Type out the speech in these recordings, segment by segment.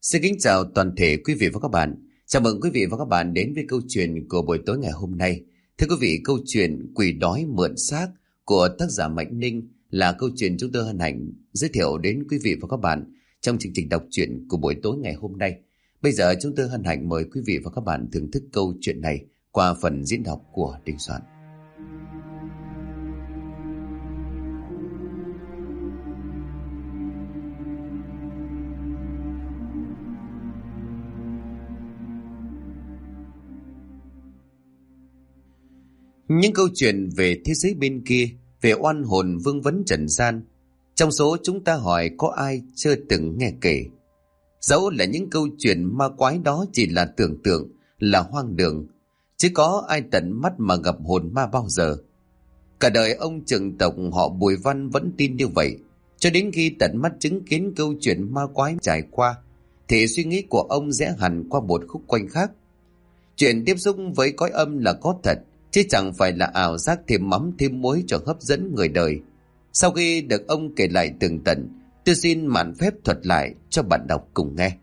Xin kính chào toàn thể quý vị và các bạn. Chào mừng quý vị và các bạn đến với câu chuyện của buổi tối ngày hôm nay. Thưa quý vị, câu chuyện Quỷ đói mượn xác của tác giả Mạnh Ninh là câu chuyện chúng tôi hân hạnh giới thiệu đến quý vị và các bạn trong chương trình đọc truyện của buổi tối ngày hôm nay. Bây giờ chúng tôi hân hạnh mời quý vị và các bạn thưởng thức câu chuyện này qua phần diễn đọc của Đình Soạn. Những câu chuyện về thế giới bên kia, về oan hồn vương vấn trần gian, trong số chúng ta hỏi có ai chưa từng nghe kể. Dẫu là những câu chuyện ma quái đó chỉ là tưởng tượng, là hoang đường, chứ có ai tận mắt mà gặp hồn ma bao giờ. Cả đời ông trưởng tộc họ Bùi Văn vẫn tin như vậy, cho đến khi tận mắt chứng kiến câu chuyện ma quái trải qua, thì suy nghĩ của ông rẽ hẳn qua một khúc quanh khác. Chuyện tiếp xúc với cõi âm là có thật, chứ chẳng phải là ảo giác thêm mắm thêm muối cho hấp dẫn người đời. Sau khi được ông kể lại tường tận, tôi xin mạn phép thuật lại cho bạn đọc cùng nghe.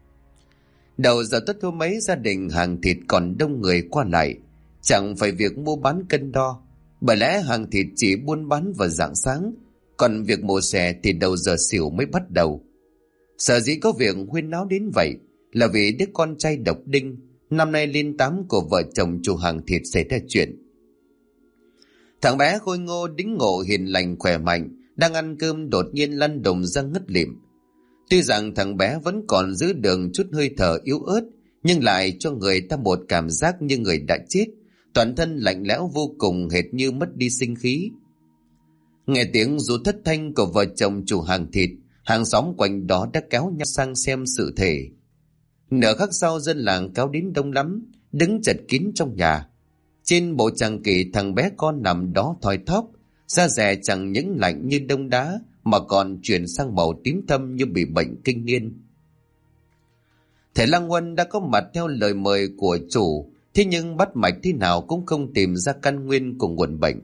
Đầu giờ tất hôm ấy, gia đình hàng thịt còn đông người qua lại, chẳng phải việc mua bán cân đo, bởi lẽ hàng thịt chỉ buôn bán vào rạng sáng, còn việc mổ xẻ thì đầu giờ xỉu mới bắt đầu. Sở dĩ có việc huyên náo đến vậy là vì đứa con trai độc đinh năm nay lên 8 của vợ chồng chủ hàng thịt xảy ra chuyện. Thằng bé khôi ngô đĩnh ngộ hiền lành khỏe mạnh đang ăn cơm đột nhiên lăn đùng ra ngất lịm. Tuy rằng thằng bé vẫn còn giữ được chút hơi thở yếu ớt, nhưng lại cho người ta một cảm giác như người đã chết, toàn thân lạnh lẽo vô cùng, hệt như mất đi sinh khí. Nghe tiếng rú thất thanh của vợ chồng chủ hàng thịt, hàng xóm quanh đó đã kéo nhau sang xem sự thể. Nửa khắc sau, dân làng kéo đến đông lắm, đứng chật kín trong nhà. Trên bộ tràng kỷ, thằng bé con nằm đó thoi thóp, da dẻ chẳng những lạnh như đông đá mà còn chuyển sang màu tím thâm như bị bệnh kinh niên. Thầy Lăng Huân đã có mặt theo lời mời của chủ, thế nhưng bắt mạch thế nào cũng không tìm ra căn nguyên của nguồn bệnh.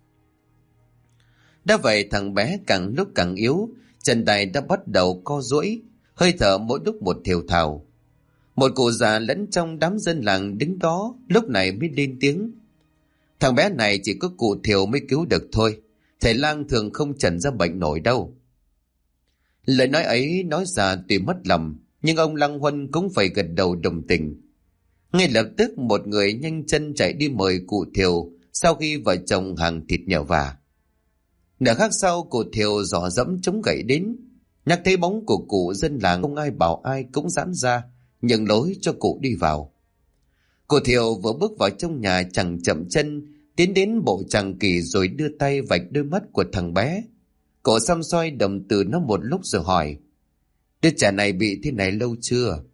Đã vậy, thằng bé càng lúc càng yếu, chân tay đã bắt đầu co duỗi, hơi thở mỗi lúc một thều thào. Một cụ già lẫn trong đám dân làng đứng đó lúc này mới lên tiếng. Thằng bé này chỉ có cụ Thiều mới cứu được thôi, thầy lang thường không trần ra bệnh nổi đâu. Lời nói ấy nói ra tuy mất lòng, nhưng ông Lăng Huân cũng phải gật đầu đồng tình. Ngay lập tức một người nhanh chân chạy đi mời cụ Thiều sau khi vợ chồng hàng thịt nhờ vả. Nửa khắc sau, cụ Thiều dò dẫm chống gậy đến, nhắc thấy bóng của cụ, dân làng không ai bảo ai cũng giãn ra nhường lối cho cụ đi vào. Cụ Thiều vừa bước vào trong nhà chẳng chậm chân tiến đến bộ tràng kỷ rồi đưa tay vạch đôi mắt của thằng bé. Cụ xăm soi đồng từ nó một lúc rồi hỏi: đứa trẻ này bị thế này lâu chưa?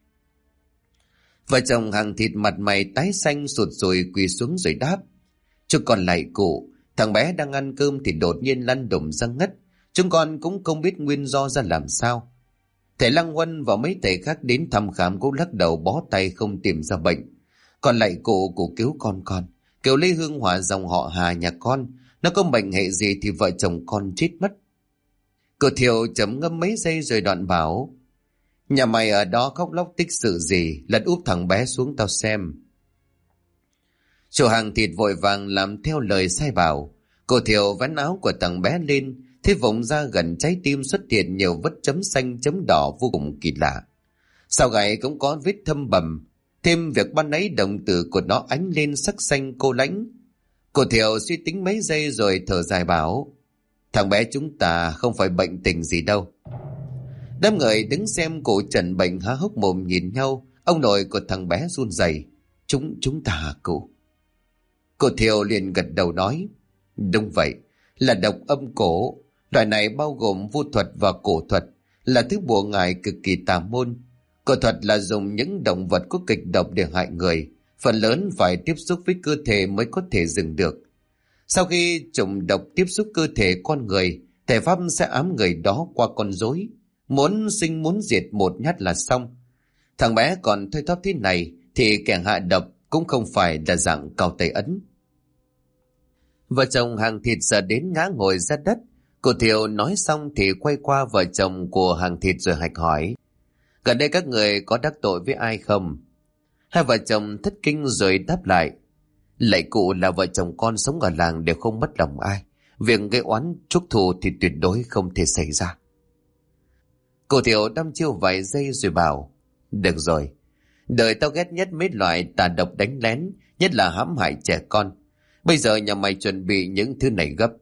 Vợ chồng hàng thịt mặt mày tái xanh sụt sùi quỳ xuống rồi đáp: chứ còn lại cụ, thằng bé đang ăn cơm thì đột nhiên lăn đùng ra ngất, chúng con cũng không biết nguyên do ra làm sao. Thầy Lăng Huân và mấy thầy khác đến thăm khám cũng lắc đầu bó tay không tìm ra bệnh. Còn lại cụ cứu con, Kiều Lê Hương Hòa dòng họ Hà nhà con, nó có bệnh hệ gì thì vợ chồng con chết mất. Cụ Thiều chấm ngâm mấy giây rồi đoạn bảo: nhà mày ở đó khóc lóc tích sự gì, lật úp thằng bé xuống tao xem. Chủ hàng thịt vội vàng làm theo lời sai bảo. Cụ Thiều vén áo của thằng bé lên, thế vùng da gần trái tim xuất hiện nhiều vết chấm xanh chấm đỏ vô cùng kỳ lạ. Sau gáy cũng có vết thâm bầm, thêm việc ban nãy đồng tử của nó ánh lên sắc xanh cô lãnh. Cô Thiệu suy tính mấy giây rồi thở dài bảo: thằng bé chúng ta không phải bệnh tình gì đâu. Đám người đứng xem cụ trần bệnh há hốc mồm nhìn nhau. Ông nội của thằng bé run rẩy: Chúng ta hả cụ? Cô Thiệu liền gật đầu nói: đúng vậy, là độc âm cổ. Loại này bao gồm vu thuật và cổ thuật, là thứ bùa ngải cực kỳ tà môn. Cổ thuật là dùng những động vật có kịch độc để hại người, phần lớn phải tiếp xúc với cơ thể mới có thể dừng được. Sau khi trùng độc tiếp xúc cơ thể con người, thể pháp sẽ ám người đó qua con rối, muốn sinh muốn diệt một nhát là xong. Thằng bé còn thoi thóp thế này thì kẻ hạ độc cũng không phải là dạng cao tay ấn. Vợ chồng hàng thịt giờ đến ngã ngồi ra đất. Cô Thiệu nói xong thì quay qua vợ chồng của hàng thịt rồi hạch hỏi: Gần đây các người có đắc tội với ai không? Hai vợ chồng thất kinh rồi đáp lại. Lạy cụ, là vợ chồng con sống ở làng đều không mất lòng ai. Việc gây oán chuốc thù thì tuyệt đối không thể xảy ra. Cụ Thiệu đăm chiêu vài giây rồi bảo. Được rồi, đời tao ghét nhất mấy loại tà độc đánh lén, nhất là hãm hại trẻ con. Bây giờ nhà mày chuẩn bị những thứ này gấp.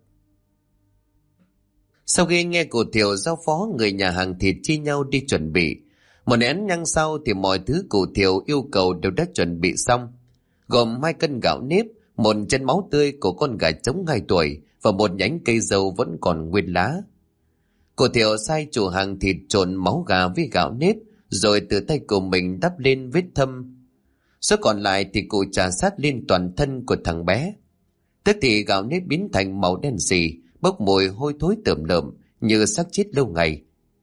Sau khi nghe cụ Thiệu giao phó, người nhà hàng thịt chia nhau đi chuẩn bị. Một nén nhang sau thì mọi thứ cụ Thiệu yêu cầu đều đã chuẩn bị xong, gồm 2 cân gạo nếp, 1 chân máu tươi của con gà trống 2 tuổi và 1 nhánh cây dâu vẫn còn nguyên lá. Cụ Thiệu sai chủ hàng thịt trộn máu gà với gạo nếp, rồi tự tay của mình đắp lên vết thâm. Số còn lại thì cụ trà sát lên toàn thân của thằng bé. Tức thì gạo nếp biến thành màu đen sì, bốc mùi hôi thối tởm lợm như xác chết lâu ngày.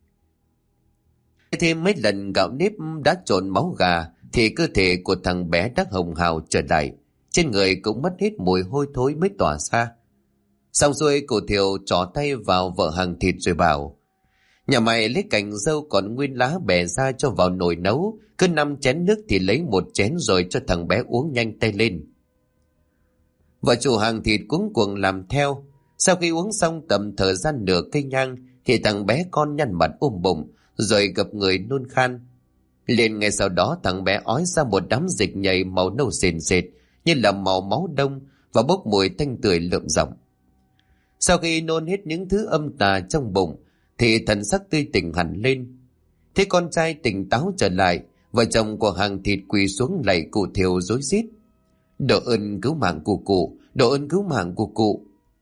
Thêm mấy lần gạo nếp đã trộn máu gà thì cơ thể của thằng bé đã hồng hào trở lại, trên người cũng mất hết mùi hôi thối mới tỏa ra. Xong xuôi, cụ Thiệu trỏ tay vào vợ hàng thịt rồi bảo. Nhà mày lấy cành dâu còn nguyên lá bẻ ra cho vào nồi nấu, cứ 5 chén nước thì lấy 1 chén rồi cho thằng bé uống nhanh tay lên. Vợ chủ hàng thịt cuống cuồng làm theo. Sau khi uống xong tầm thời gian nửa cây nhang thì thằng bé con nhăn mặt ôm bụng rồi gập người nôn khan. Liền ngay sau đó thằng bé ói ra một đám dịch nhầy màu nâu sền sệt như là màu máu đông và bốc mùi tanh tưởi lợm giọng. Sau khi nôn hết những thứ âm tà trong bụng thì thần sắc tươi tỉnh hẳn lên. Thế con trai tỉnh táo trở lại, vợ chồng của hàng thịt quỳ xuống lạy cụ Thiệu rối rít. Độ ơn cứu mạng của cụ, độ ơn cứu mạng của cụ.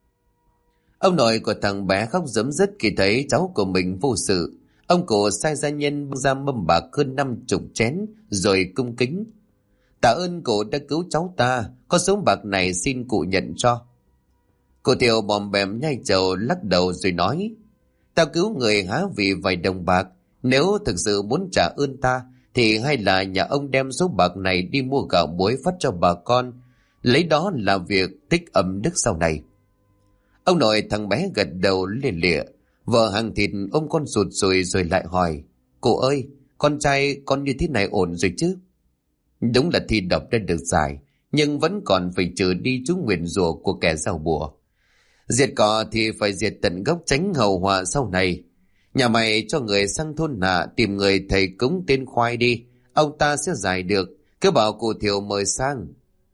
Ông nội của thằng bé khóc rấm rứt khi thấy cháu của mình vô sự. Ông cụ sai gia nhân bưng ra mâm bạc hơn 50 chén rồi cung kính. Tạ ơn cụ đã cứu cháu ta, có số bạc này xin cụ nhận cho. Cụ Thiệu bòm bèm nhai trầu lắc đầu rồi nói. Tao cứu người há vì vài đồng bạc, nếu thực sự muốn trả ơn ta thì hay là nhà ông đem số bạc này đi mua gạo muối phát cho bà con, lấy đó là việc tích âm đức sau này. Ông nội thằng bé gật đầu lìa lịa. Vợ hàng thịt ôm con sụt sùi rồi lại hỏi. Cụ ơi, con trai con như thế này ổn rồi chứ? Đúng là thi độc đã được giải, nhưng vẫn còn phải trừ đi chú nguyền rủa của kẻ gieo bùa. Diệt cỏ thì phải diệt tận gốc, tránh hậu họa sau này. Nhà mày cho người sang thôn Hạ tìm người thầy cúng tên Khoai đi, ông ta sẽ giải được, cứ bảo cụ Thiệu mời sang.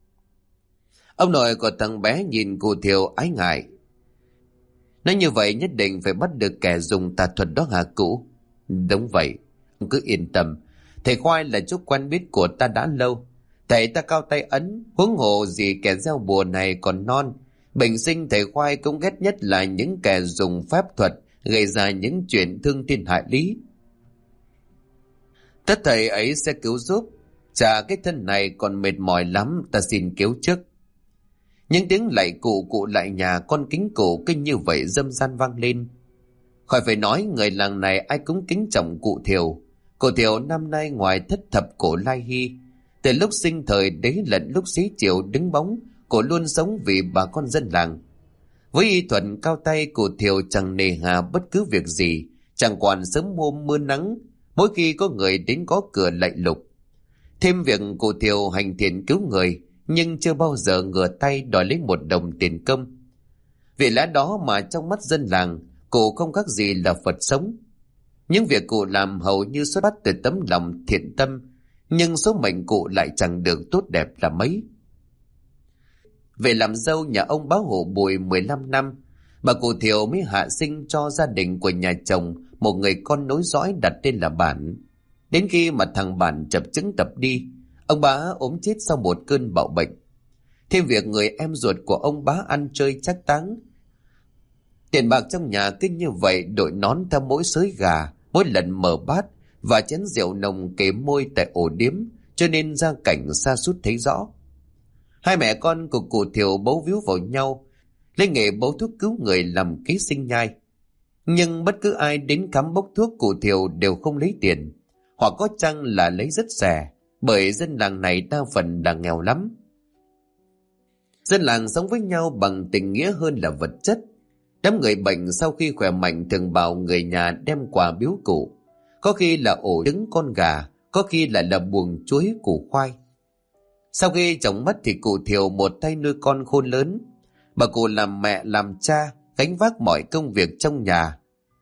Ông nội của thằng bé nhìn cụ Thiệu ái ngại. Nói như vậy nhất định phải bắt được kẻ dùng tà thuật đó hả cụ? Đúng vậy, ông cứ yên tâm. Thầy Khoai là chút quen biết của ta đã lâu. Thầy ta cao tay ấn, huống hồ gì kẻ gieo bùa này còn non. Bình sinh thầy Khoai cũng ghét nhất là những kẻ dùng phép thuật gây ra những chuyện thương thiên hại lý. Tất thầy ấy sẽ cứu giúp. Chà, cái thân này còn mệt mỏi lắm, ta xin cứu trước. Những tiếng lạy cụ lại nhà, con kính cụ kinh như vậy dâm gian vang lên. Khỏi phải nói, người làng này ai cũng kính trọng cụ Thiệu. Cụ Thiệu năm nay ngoài thất thập cổ lai hy, từ lúc sinh thời đến lẫn lúc xế chiều đứng bóng, cụ luôn sống vì bà con dân làng. Với y thuật cao tay, cụ Thiệu chẳng nề hà bất cứ việc gì, chẳng quản sớm hôm mưa nắng, mỗi khi có người đến gõ cửa lạy lục. Thêm việc cụ Thiệu hành thiện cứu người, nhưng chưa bao giờ ngửa tay đòi lấy 1 đồng tiền công. Vì lẽ đó mà trong mắt dân làng, cụ không khác gì là Phật sống. Những việc cụ làm hầu như xuất phát từ tấm lòng thiện tâm, nhưng số mệnh cụ lại chẳng được tốt đẹp là mấy. Về làm dâu nhà ông Bá Hộ Bùi 15 năm, bà cụ Thiệu mới hạ sinh cho gia đình của nhà chồng một người con nối dõi đặt tên là Bản. Đến khi mà thằng Bản chập chững tập đi, ông Bá ốm chết sau một cơn bạo bệnh. Thêm việc người em ruột của ông Bá ăn chơi trác táng. Tiền bạc trong nhà cứ như vậy đội nón theo mỗi xới gà, mỗi lần mở bát và chén rượu nồng kề môi tại ổ điếm, cho nên gia cảnh sa sút thấy rõ. Hai mẹ con của cụ Thiệu bấu víu vào nhau, lấy nghề bấu thuốc cứu người làm kế sinh nhai. Nhưng bất cứ ai đến khám bốc thuốc cụ Thiệu đều không lấy tiền, hoặc có chăng là lấy rất rẻ, bởi dân làng này đa phần là nghèo lắm. Dân làng sống với nhau bằng tình nghĩa hơn là vật chất. Đám người bệnh sau khi khỏe mạnh thường bảo người nhà đem quà biếu cụ. có khi là ổ trứng con gà, có khi lại là buồng chuối củ khoai. Sau khi chồng mất thì cụ Thiều một tay nuôi con khôn lớn. Bà cụ làm mẹ làm cha, gánh vác mọi công việc trong nhà.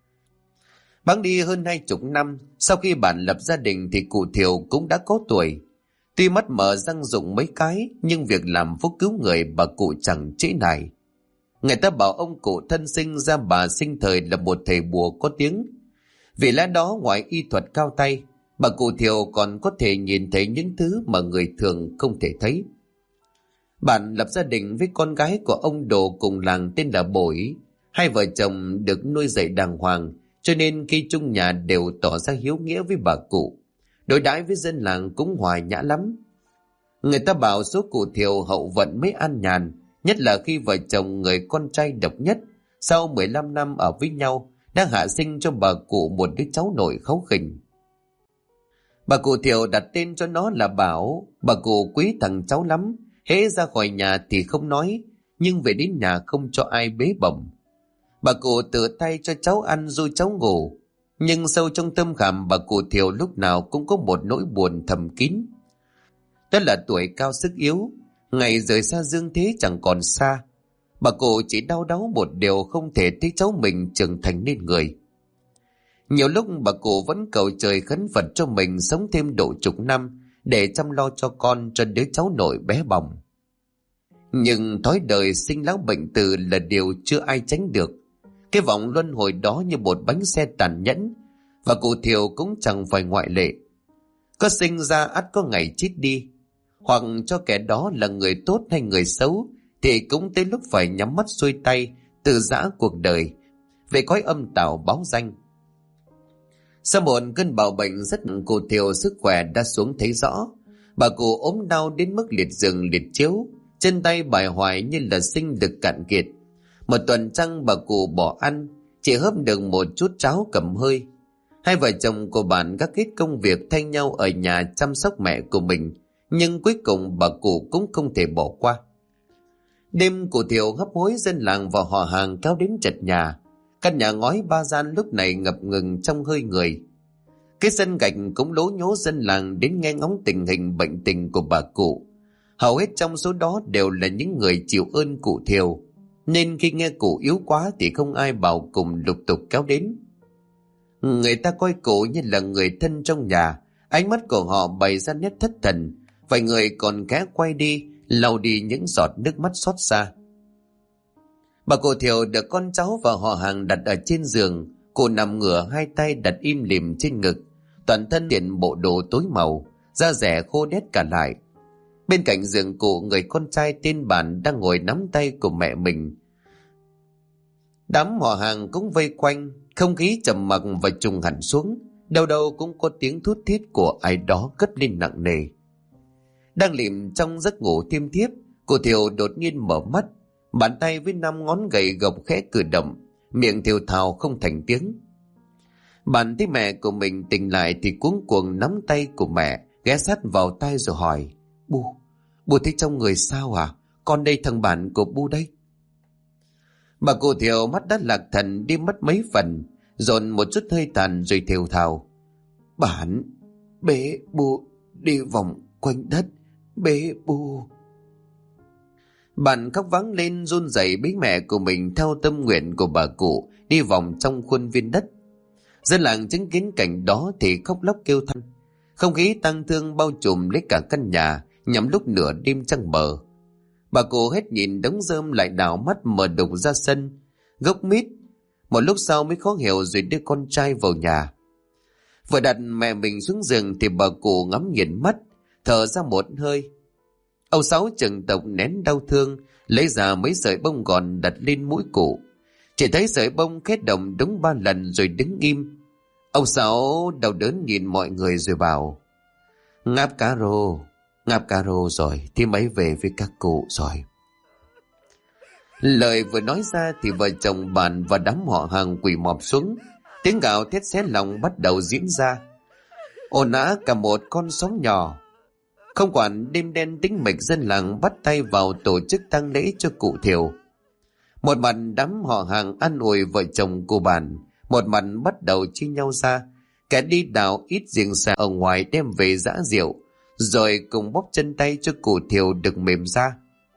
Bẵng đi hơn 20 năm, sau khi bạn lập gia đình thì cụ Thiều cũng đã có tuổi. Tuy mắt mở răng rụng mấy cái, nhưng việc làm phúc cứu người bà cụ chẳng trễ nải. Người ta bảo ông cụ thân sinh ra bà sinh thời là một thầy bùa có tiếng. Vì lẽ đó ngoài y thuật cao tay, bà cụ Thiều còn có thể nhìn thấy những thứ mà người thường không thể thấy. Bạn lập gia đình với con gái của ông Đồ cùng làng tên là Bội. Hai vợ chồng được nuôi dạy đàng hoàng, cho nên khi chung nhà đều tỏ ra hiếu nghĩa với bà cụ. Đối đãi với dân làng cũng hòa nhã lắm. Người ta bảo số cụ Thiều hậu vận mới an nhàn, nhất là khi vợ chồng người con trai độc nhất sau 15 năm ở với nhau đã hạ sinh cho bà cụ một đứa cháu nội kháu khỉnh. Bà cụ Thiều đặt tên cho nó là Bảo. Bà cụ quý thằng cháu lắm, hễ ra khỏi nhà thì không nói, nhưng về đến nhà không cho ai bế bổng. Bà cụ tự tay cho cháu ăn rồi cháu ngủ, nhưng sâu trong tâm khảm bà cụ Thiều lúc nào cũng có một nỗi buồn thầm kín. Đó là tuổi cao sức yếu, ngày rời xa dương thế chẳng còn xa. Bà cụ chỉ đau đáu một điều không thể thấy cháu mình trưởng thành nên người. Nhiều lúc bà cụ vẫn cầu trời khấn Phật cho mình sống thêm độ chục năm để chăm lo cho con, cho đứa cháu nội bé bỏng. Nhưng thói đời sinh lão bệnh tử là điều chưa ai tránh được. Cái vòng luân hồi đó như một bánh xe tàn nhẫn, và cụ Thiều cũng chẳng phải ngoại lệ. Có sinh ra ắt có ngày chết đi, hoặc cho kẻ đó là người tốt hay người xấu thì cũng tới lúc phải nhắm mắt xuôi tay từ giã cuộc đời về cõi âm tào báo danh. Sau một cơn bạo bệnh rất nặng, cụ Thiều sức khỏe đã xuống thấy rõ. Bà cụ ốm đau đến mức liệt giường liệt chiếu, chân tay bại hoại như là sinh lực cạn kiệt. Một tuần trăng bà cụ bỏ ăn, chỉ hớp được một chút cháo cầm hơi. Hai vợ chồng của bạn gác hết công việc thay nhau ở nhà chăm sóc mẹ của mình, nhưng cuối cùng bà cụ cũng không thể bỏ qua. Đêm cụ Thiều hấp hối dân làng và họ hàng kéo đến chật nhà. Căn nhà ngói ba gian lúc này ngập ngừng trong hơi người. Cái sân gạch cũng lố nhố dân làng đến nghe ngóng tình hình bệnh tình của bà cụ. Hầu hết trong số đó đều là những người chịu ơn cụ Thiều, nên khi nghe cụ yếu quá thì không ai bảo cùng lục tục kéo đến. Người ta coi cụ như là người thân trong nhà, ánh mắt của họ bày ra nét thất thần, vài người còn khẽ quay đi lau đi những giọt nước mắt xót xa. Bà cụ Thiều được con cháu và họ hàng đặt ở trên giường. Cụ nằm ngửa, hai tay đặt im lìm trên ngực, toàn thân diện bộ đồ tối màu, da rẻ khô đét cả lại. Bên cạnh giường cụ, người con trai tên Bản đang ngồi nắm tay của mẹ mình. Đám họ hàng cũng vây quanh, không khí trầm mặc và trùng hẳn xuống. Đâu đâu cũng có tiếng thút thít của ai đó cất lên nặng nề. Đang lìm trong giấc ngủ thiêm thiếp, cụ Thiều đột nhiên mở mắt. Bàn tay với 5 ngón gầy gộc khẽ cử động, miệng thều thào không thành tiếng. Bạn thấy mẹ của mình tỉnh lại thì cuống cuồng nắm tay của mẹ, ghé sát vào tay rồi hỏi: Bu thấy trong người sao à? Con đây, thằng bạn của Bu đây. Bà cụ Thiều mắt đã lạc thần đi mất mấy phần, dồn một chút hơi tàn rồi thều thào: Bản bế Bu đi vòng quanh đất, bế Bu. Bạn khóc vắng lên run rẩy bế mẹ của mình theo tâm nguyện của bà cụ đi vòng trong khuôn viên đất. Dân làng chứng kiến cảnh đó thì khóc lóc kêu than. Không khí tang thương bao trùm lấy cả căn nhà nhằm lúc nửa đêm trăng mờ. Bà cụ hết nhìn đống rơm lại đảo mắt mở đục ra sân, gốc mít. Một lúc sau mới khó hiểu rồi đưa con trai vào nhà. Vừa đặt mẹ mình xuống giường thì bà cụ ngắm nghiền mắt, thở ra một hơi. Ông Sáu Trần Tộc nén đau thương, lấy ra mấy sợi bông gòn đặt lên mũi cụ. Chỉ thấy sợi bông khét động đúng 3 lần rồi đứng im. Ông Sáu đau đớn nhìn mọi người rồi bảo: Ngáp cá rô rồi, thì mấy về với các cụ rồi. Lời vừa nói ra thì vợ chồng bạn và đám họ hàng quỳ mọp xuống. Tiếng gào thét xé lòng bắt đầu diễn ra, ồn ào cả một con sóng nhỏ. Không quản đêm đen tĩnh mịch, dân làng bắt tay vào tổ chức tang lễ cho cụ Thiều. Một mặt đám họ hàng an ủi vợ chồng của bạn, một mặt bắt đầu chia nhau ra Kẻ đi đào ít giềng xà ở ngoài đem về giã rượu, rồi cùng bóp chân tay cho cụ Thiều được mềm ra.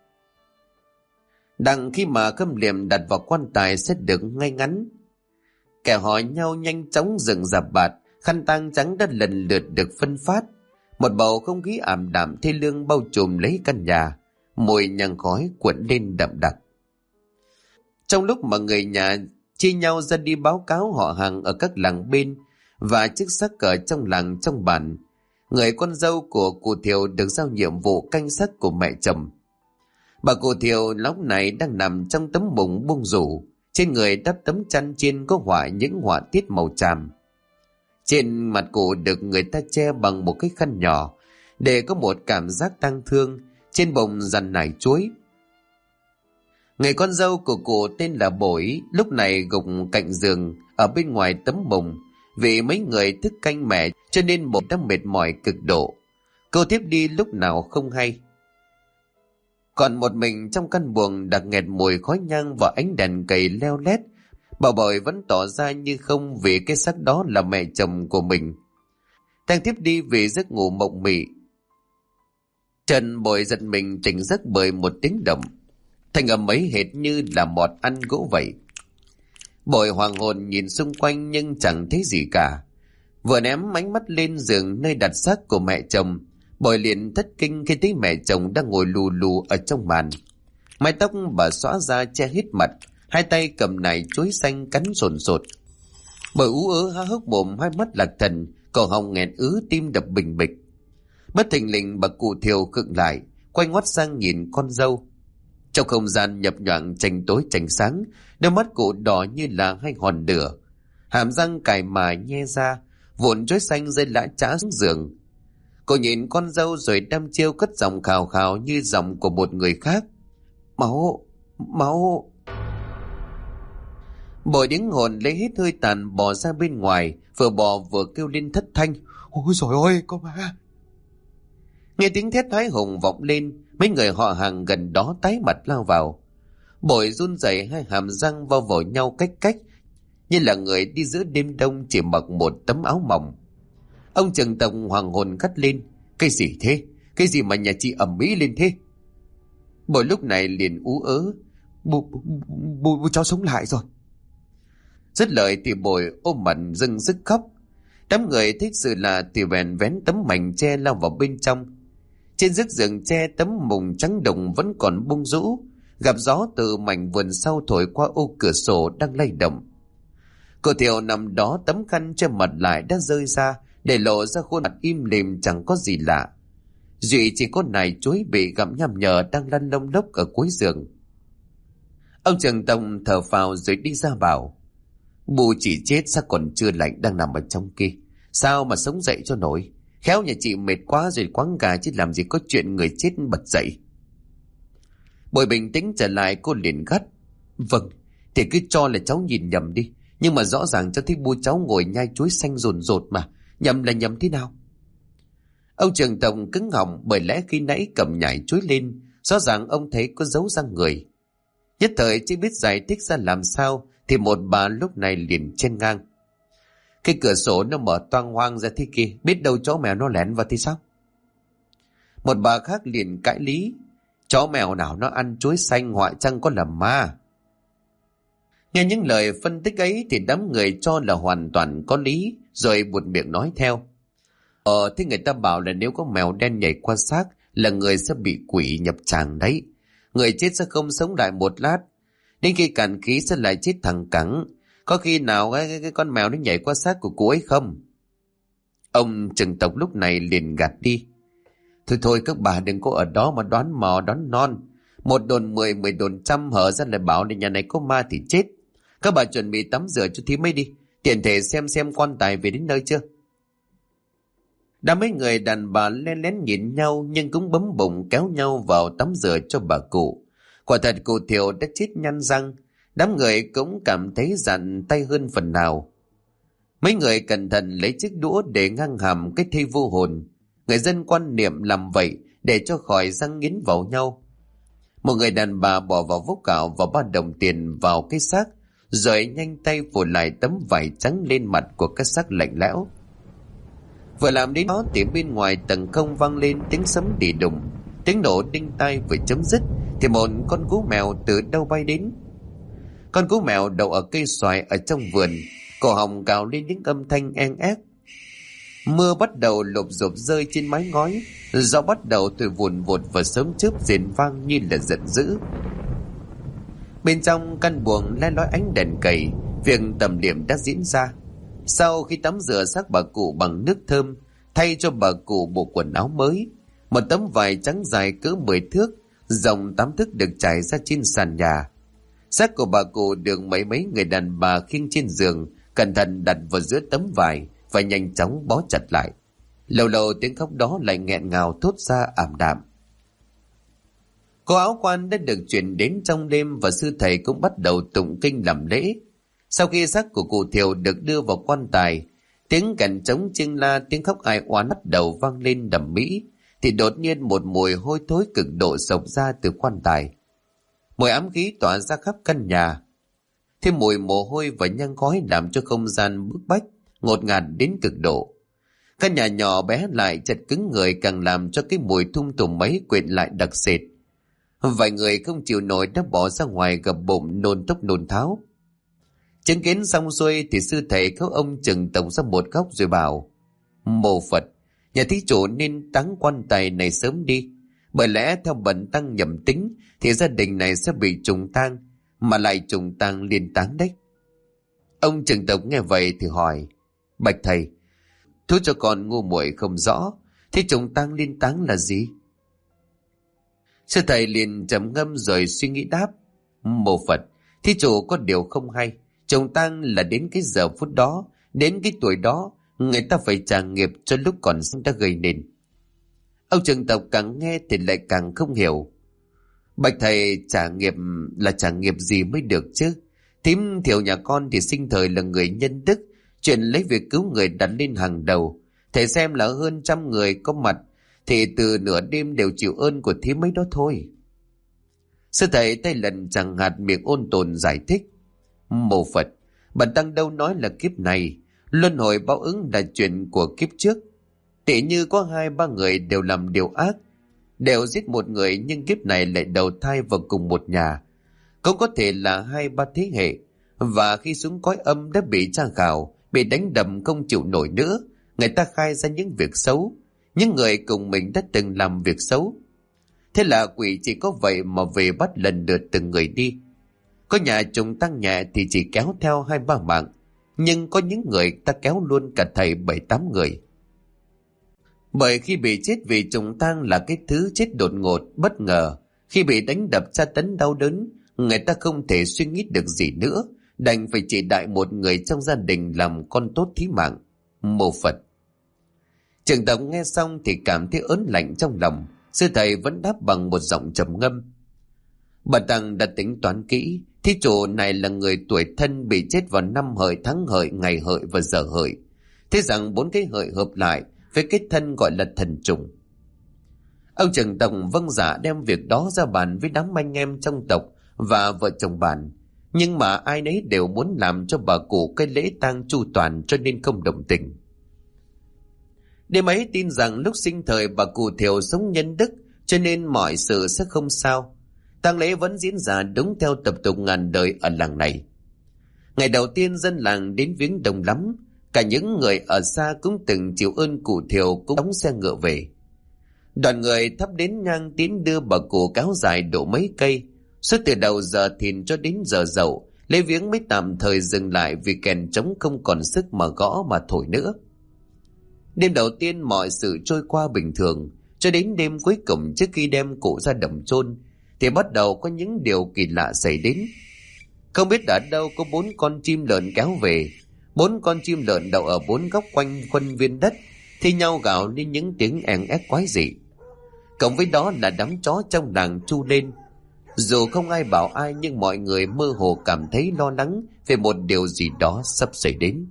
Đặng khi mà khâm liệm đặt vào quan tài sẽ được ngay ngắn. Kẻ hỏi nhau nhanh chóng dựng dạp bạt, khăn tang trắng đã lần lượt được phân phát. Một bầu không khí ảm đạm thê lương bao trùm lấy căn nhà, mùi nhang khói cuộn lên đậm đặc. Trong lúc mà người nhà chia nhau ra đi báo cáo họ hàng ở các làng bên và chức sắc ở trong làng trong bản, người con dâu của cụ Thiều được giao nhiệm vụ canh xác của mẹ chồng. Bà cụ Thiều lúc này đang nằm trong tấm mùng bung rủ, trên người đắp tấm chăn chiên có họa những họa tiết màu tràm. Trên mặt cụ được người ta che bằng một cái khăn nhỏ để có một cảm giác tang thương, trên bụng dằn nải chuối. Người con dâu của cụ tên là Bội lúc này gục cạnh giường ở bên ngoài tấm mùng, vì mấy người thức canh mẹ cho nên một đã mệt mỏi cực độ. Cô thiếp đi lúc nào không hay. Còn một mình trong căn buồng đặc nghẹt mùi khói nhang và ánh đèn cầy leo lét, bà Bội vẫn tỏ ra như không, vì cái xác đó là mẹ chồng của mình. Đang thiếp đi vì giấc ngủ mộng mị. Trần Bội giật mình tỉnh giấc bởi một tiếng động, thành âm ấy hệt như là mọt ăn gỗ vậy. Bội hoàng hồn nhìn xung quanh nhưng chẳng thấy gì cả. Vừa ném ánh mắt lên giường nơi đặt xác của mẹ chồng, Bội liền thất kinh khi thấy mẹ chồng đang ngồi lù lù ở trong màn. Mái tóc bà xõa ra che hết mặt, hai tay cầm nải chuối xanh cắn sồn sột. Bội ú ớ há hốc mồm, hai mắt lạc thần, cổ họng nghẹn ứ, tim đập bình bịch. Bất thình lình bà cụ Thiều khựng lại, quay ngoắt sang nhìn con dâu. Trong không gian nhập nhoạng tranh tối tranh sáng, đôi mắt cụ đỏ như là hai hòn lửa, hàm răng cài mà nhe ra, vụn chuối xanh rơi lã chã xuống giường. Cô nhìn con dâu rồi đăm chiêu cất giọng khào khào như giọng của một người khác. Máu, máu. Bội điếng hồn lấy hết hơi tàn bò ra bên ngoài, vừa bò vừa kêu lên thất thanh. Ôi trời ơi, con ma! Nghe tiếng thét hái hùng vọng lên, mấy người họ hàng gần đó tái mặt lao vào. Bội run rẩy, hai hàm răng vo vào nhau cách cách, như là người đi giữa đêm đông chỉ mặc một tấm áo mỏng. Ông Trần Tổng hoàng hồn gắt lên. Cái gì thế? Cái gì mà nhà chị ầm ĩ lên thế? Bội lúc này liền ú ớ. Bố cháu sống lại rồi. Dứt lời thì Bội ôm mặt dưng dứt khóc. Đám người thích sự là thì bèn vén tấm mảnh che lao vào bên trong. Trên chiếc giường tre, tấm mùng trắng đồng vẫn còn bung rũ, gặp gió từ mảnh vườn sau thổi qua ô cửa sổ đang lay động. Cô Thiều nằm đó, tấm khăn che mặt lại đã rơi ra, để lộ ra khuôn mặt im lìm chẳng có gì lạ. Duy chỉ có nải chuối bị gặm nham nhở đang lăn lông lốc ở cuối giường. Ông Trường Tông thở phào rồi đi ra bảo. Bù chỉ chết sao còn chưa lạnh đang nằm ở trong kia, sao mà sống dậy cho nổi. Khéo nhà chị mệt quá rồi quáng gà, chứ làm gì có chuyện người chết bật dậy. Bội bình tĩnh trở lại, cô liền gắt. Vâng, thì cứ cho là cháu nhìn nhầm đi, nhưng mà rõ ràng cháu thấy bu cháu ngồi nhai chuối xanh rồn rột mà. Nhầm là nhầm thế nào? Ông Trường Tông cứng họng, bởi lẽ khi nãy cầm nhảy chuối lên, rõ ràng ông thấy có dấu răng người. Nhất thời chưa biết giải thích ra làm sao, thì một bà lúc này liền chen ngang. Cái cửa sổ nó mở toang hoang ra thế kia, biết đâu chó mèo nó lén vào thì sao? Một bà khác liền cãi lý. Chó mèo nào nó ăn chuối xanh, họa chăng có là ma? Nghe những lời phân tích ấy thì đám người cho là hoàn toàn có lý, rồi buột miệng nói theo. Thế người ta bảo là nếu có mèo đen nhảy qua xác là người sẽ bị quỷ nhập tràng đấy. Người chết sẽ không sống lại một lát, đến khi cạn khí sẽ lại chết thẳng cẳng. Có khi nào cái con mèo nó nhảy qua xác của cô ấy không? Ông Trừng Tộc lúc này liền gạt đi. Thôi các bà đừng có ở đó mà đoán mò đoán non. Một đồn 10, 10 đồn trăm, hở ra lại bảo là nhà này có ma thì chết. Các bà chuẩn bị tắm rửa cho thím ấy đi, tiện thể xem quan tài về đến nơi chưa. Đã mấy người đàn bà lén lén nhìn nhau, nhưng cũng bấm bụng kéo nhau vào tắm rửa cho bà cụ. Quả thật cụ Thiều đã chết nhăn răng. Đám người cũng cảm thấy dặn tay hơn phần nào. Mấy người cẩn thận lấy chiếc đũa để ngang hàm cái thây vô hồn. Người dân quan niệm làm vậy để cho khỏi răng nghiến vào nhau. Một người đàn bà bỏ vào vốc gạo và 3 đồng tiền vào cái xác, rồi nhanh tay phủ lại tấm vải trắng lên mặt của cái xác lạnh lẽo. Vừa làm đến đó thì bên ngoài tầng không vang lên tiếng sấm đi đùng. Tiếng nổ đinh tai vừa chấm dứt thì một con cú mèo từ đâu bay đến. Con cú mèo đậu ở cây xoài ở trong vườn, cổ họng gào lên những âm thanh eng ép. Mưa bắt đầu lộp rộp rơi trên mái ngói, gió bắt đầu thổi vùn vụt và sớm chớp rền vang như là giận dữ. Bên trong căn buồng le lói ánh đèn cầy, việc tầm điểm đã diễn ra. Sau khi tắm rửa xác bà cụ bằng nước thơm, thay cho bà cụ bộ quần áo mới, một tấm vải trắng dài cỡ 10 thước, rộng 8 thước được trải ra trên sàn nhà. Xác của bà cụ được mấy người đàn bà khiêng trên giường, cẩn thận đặt vào giữa tấm vải và nhanh chóng bó chặt lại. Lâu lâu tiếng khóc đó lại nghẹn ngào thốt ra ảm đạm. Cô áo quan đã được chuyển đến trong đêm và sư thầy cũng bắt đầu tụng kinh làm lễ. Sau khi xác của cụ Thiều được đưa vào quan tài, tiếng kèn trống chiêng la, tiếng khóc ai oán bắt đầu vang lên đầm mỹ, thì đột nhiên một mùi hôi thối cực độ xộc ra từ quan tài. Mùi ám khí tỏa ra khắp căn nhà. Thêm mùi mồ hôi và nhang khói làm cho không gian bức bách, ngột ngạt đến cực độ. Căn nhà nhỏ bé lại chật cứng người càng làm cho cái mùi thum thủm mấy quyện lại đặc sệt. Vài người không chịu nổi đã bỏ ra ngoài gập bụng nôn tốc nôn tháo. Chứng kiến xong xuôi thì sư thầy các ông chừng tổng ra một góc rồi bảo: Mô Phật, nhà thí chủ nên táng quan tài này sớm đi, bởi lẽ theo bần tăng nhầm tính thì gia đình này sẽ bị trùng tang, mà lại trùng tang liên táng đấy. Ông Trừng Tộc nghe vậy thì hỏi: Bạch thầy, thú cho con ngu muội không rõ, thế trùng tang liên táng là gì? Sư thầy liền trầm ngâm rồi suy nghĩ đáp: Mô Phật, thí chủ có điều không hay. Trùng tang là đến cái giờ phút đó, đến cái tuổi đó, người ta phải trả nghiệp cho lúc còn sống đã gây nên. Ông Trừng Tộc càng nghe thì lại càng không hiểu. Bạch thầy, trả nghiệp là trả nghiệp gì mới được chứ? Thím Thiều nhà con thì sinh thời là người nhân đức, chuyện lấy việc cứu người đặt lên hàng đầu. Thầy xem là hơn 100 người có mặt thì từ nửa đêm đều chịu ơn của thím mấy đó thôi. Sư thầy tay lần chẳng hạt miệng ôn tồn giải thích: Mô Phật, bần tăng đâu nói là kiếp này, luân hồi báo ứng là chuyện của kiếp trước. Tỉ như có 2-3 người đều làm điều ác, đều giết một người, nhưng kiếp này lại đầu thai vào cùng một nhà. Cũng có thể là 2-3 thế hệ, và khi xuống cõi âm đã bị tra khảo, bị đánh đập không chịu nổi nữa, người ta khai ra những việc xấu, những người cùng mình đã từng làm việc xấu. Thế là quỷ chỉ có vậy mà về bắt lần lượt từng người đi. Có nhà trùng tăng nhẹ thì chỉ kéo theo 2-3 mạng, nhưng có những người ta kéo luôn cả thầy 7-8 người. Bởi khi bị chết vì trùng tang là cái thứ chết đột ngột, bất ngờ, khi bị đánh đập tra tấn đau đớn, người ta không thể suy nghĩ được gì nữa, đành phải chỉ đại một người trong gia đình làm con tốt thí mạng. Mô Phật. Trường Tộc nghe xong thì cảm thấy ớn lạnh trong lòng. Sư thầy vẫn đáp bằng một giọng trầm ngâm: Bần tăng đã tính toán kỹ, thí chủ này là người tuổi thân bị chết vào năm hợi, tháng hợi, ngày hợi và giờ hợi. Thế rằng 4 cái hợi hợp lại với cái thân gọi là thần trùng. Ông Trường Tộc vâng dạ đem việc đó ra bàn với đám anh em trong tộc và vợ chồng bàn, nhưng mà ai nấy đều muốn làm cho bà cụ cái lễ tang chu toàn cho nên không đồng tình. Đêm ấy tin rằng lúc sinh thời bà cụ Thiều sống nhân đức cho nên mọi sự sẽ không sao. Tang lễ vẫn diễn ra đúng theo tập tục ngàn đời ở làng này. Ngày đầu tiên dân làng đến viếng đông lắm, cả những người ở xa cũng từng chịu ơn cụ Thiều cũng đóng xe ngựa về. Đoàn người thắp đến nhang tiến đưa bà cụ kéo dài độ mấy cây, suốt từ đầu giờ thìn cho đến giờ dậu, lễ viếng mới tạm thời dừng lại vì kèn trống không còn sức mà gõ mà thổi nữa. Đêm đầu tiên mọi sự trôi qua bình thường, cho đến đêm cuối cùng trước khi đem cụ ra đồng chôn thì bắt đầu có những điều kỳ lạ xảy đến. Không biết ở đâu có 4 con chim lợn kéo về. 4 con chim lợn đậu ở 4 góc quanh khuôn viên đất, thi nhau gào lên những tiếng èn ép quái dị. Cộng với đó là đám chó trong làng tru lên. Dù không ai bảo ai nhưng mọi người mơ hồ cảm thấy lo lắng về một điều gì đó sắp xảy đến.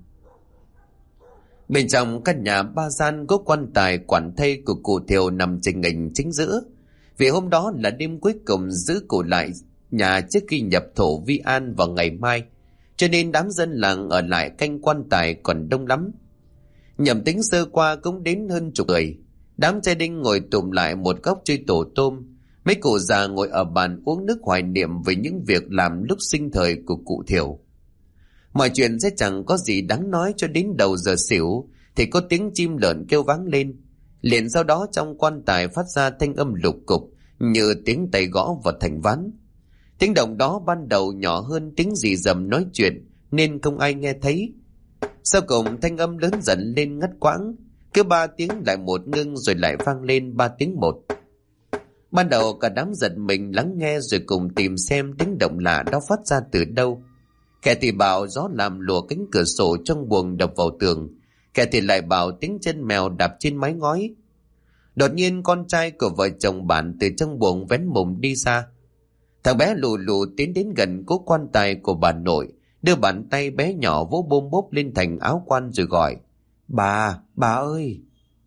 Bên trong căn nhà 3 gian có quan tài quản thây của cụ Thiều nằm trình hình chính giữa. Vì hôm đó là đêm cuối cùng giữ cụ lại nhà trước khi nhập thổ vi an vào ngày mai, cho nên đám dân làng ở lại canh quan tài còn đông lắm. Nhầm tính sơ qua cũng đến hơn chục người. Đám trai đinh ngồi tụm lại một góc chơi tổ tôm. Mấy cụ già ngồi ở bàn uống nước hoài niệm về những việc làm lúc sinh thời của cụ Thiểu. Mọi chuyện sẽ chẳng có gì đáng nói cho đến đầu giờ xỉu thì có tiếng chim lợn kêu vang lên. Liền sau đó trong quan tài phát ra thanh âm lục cục như tiếng tay gõ vào thành ván. Tiếng động đó ban đầu nhỏ hơn tiếng rì rầm nói chuyện nên không ai nghe thấy. Sau cùng thanh âm lớn dần lên ngắt quãng, cứ 3 tiếng lại một ngưng rồi lại vang lên 3 tiếng một. Ban đầu cả đám giật mình lắng nghe rồi cùng tìm xem tiếng động lạ đó phát ra từ đâu. Kẻ thì bảo gió làm lùa cánh cửa sổ trong buồng đập vào tường, kẻ thì lại bảo tiếng chân mèo đạp trên mái ngói. Đột nhiên con trai của vợ chồng bạn từ trong buồng vén mùng đi ra. Thằng bé lù lù tiến đến gần cố quan tài của bà nội, đưa bàn tay bé nhỏ vỗ bôm bốp lên thành áo quan rồi gọi: bà ơi!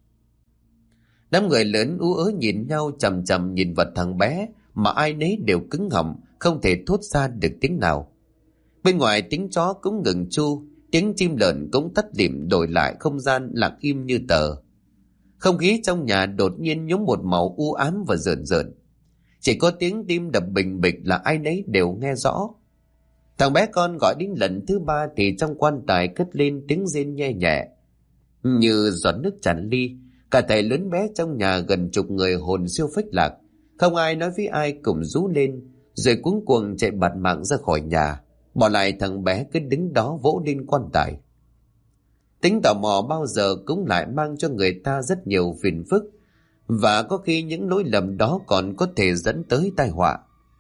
Đám người lớn ú ớ nhìn nhau chằm chằm nhìn vào thằng bé mà ai nấy đều cứng họng, không thể thốt ra được tiếng nào. Bên ngoài tiếng chó cũng ngừng chu, tiếng chim lợn cũng tắt lịm, đổi lại không gian lặng im như tờ. Không khí trong nhà đột nhiên nhuốm một màu u ám và rợn rợn. Chỉ có tiếng tim đập bình bịch là ai nấy đều nghe rõ. Thằng bé con gọi đến lần thứ 3 thì trong quan tài cất lên tiếng rên nhẹ nhẹ như giọt nước tràn ly. Cả thầy lớn bé trong nhà gần chục người hồn siêu phách lạc, không ai nói với ai, cùng rú lên rồi cuống cuồng chạy bạt mạng ra khỏi nhà, bỏ lại thằng bé cứ đứng đó vỗ lên quan tài. Tính tò mò bao giờ cũng lại mang cho người ta rất nhiều phiền phức, và có khi những lỗi lầm đó còn có thể dẫn tới tai họa.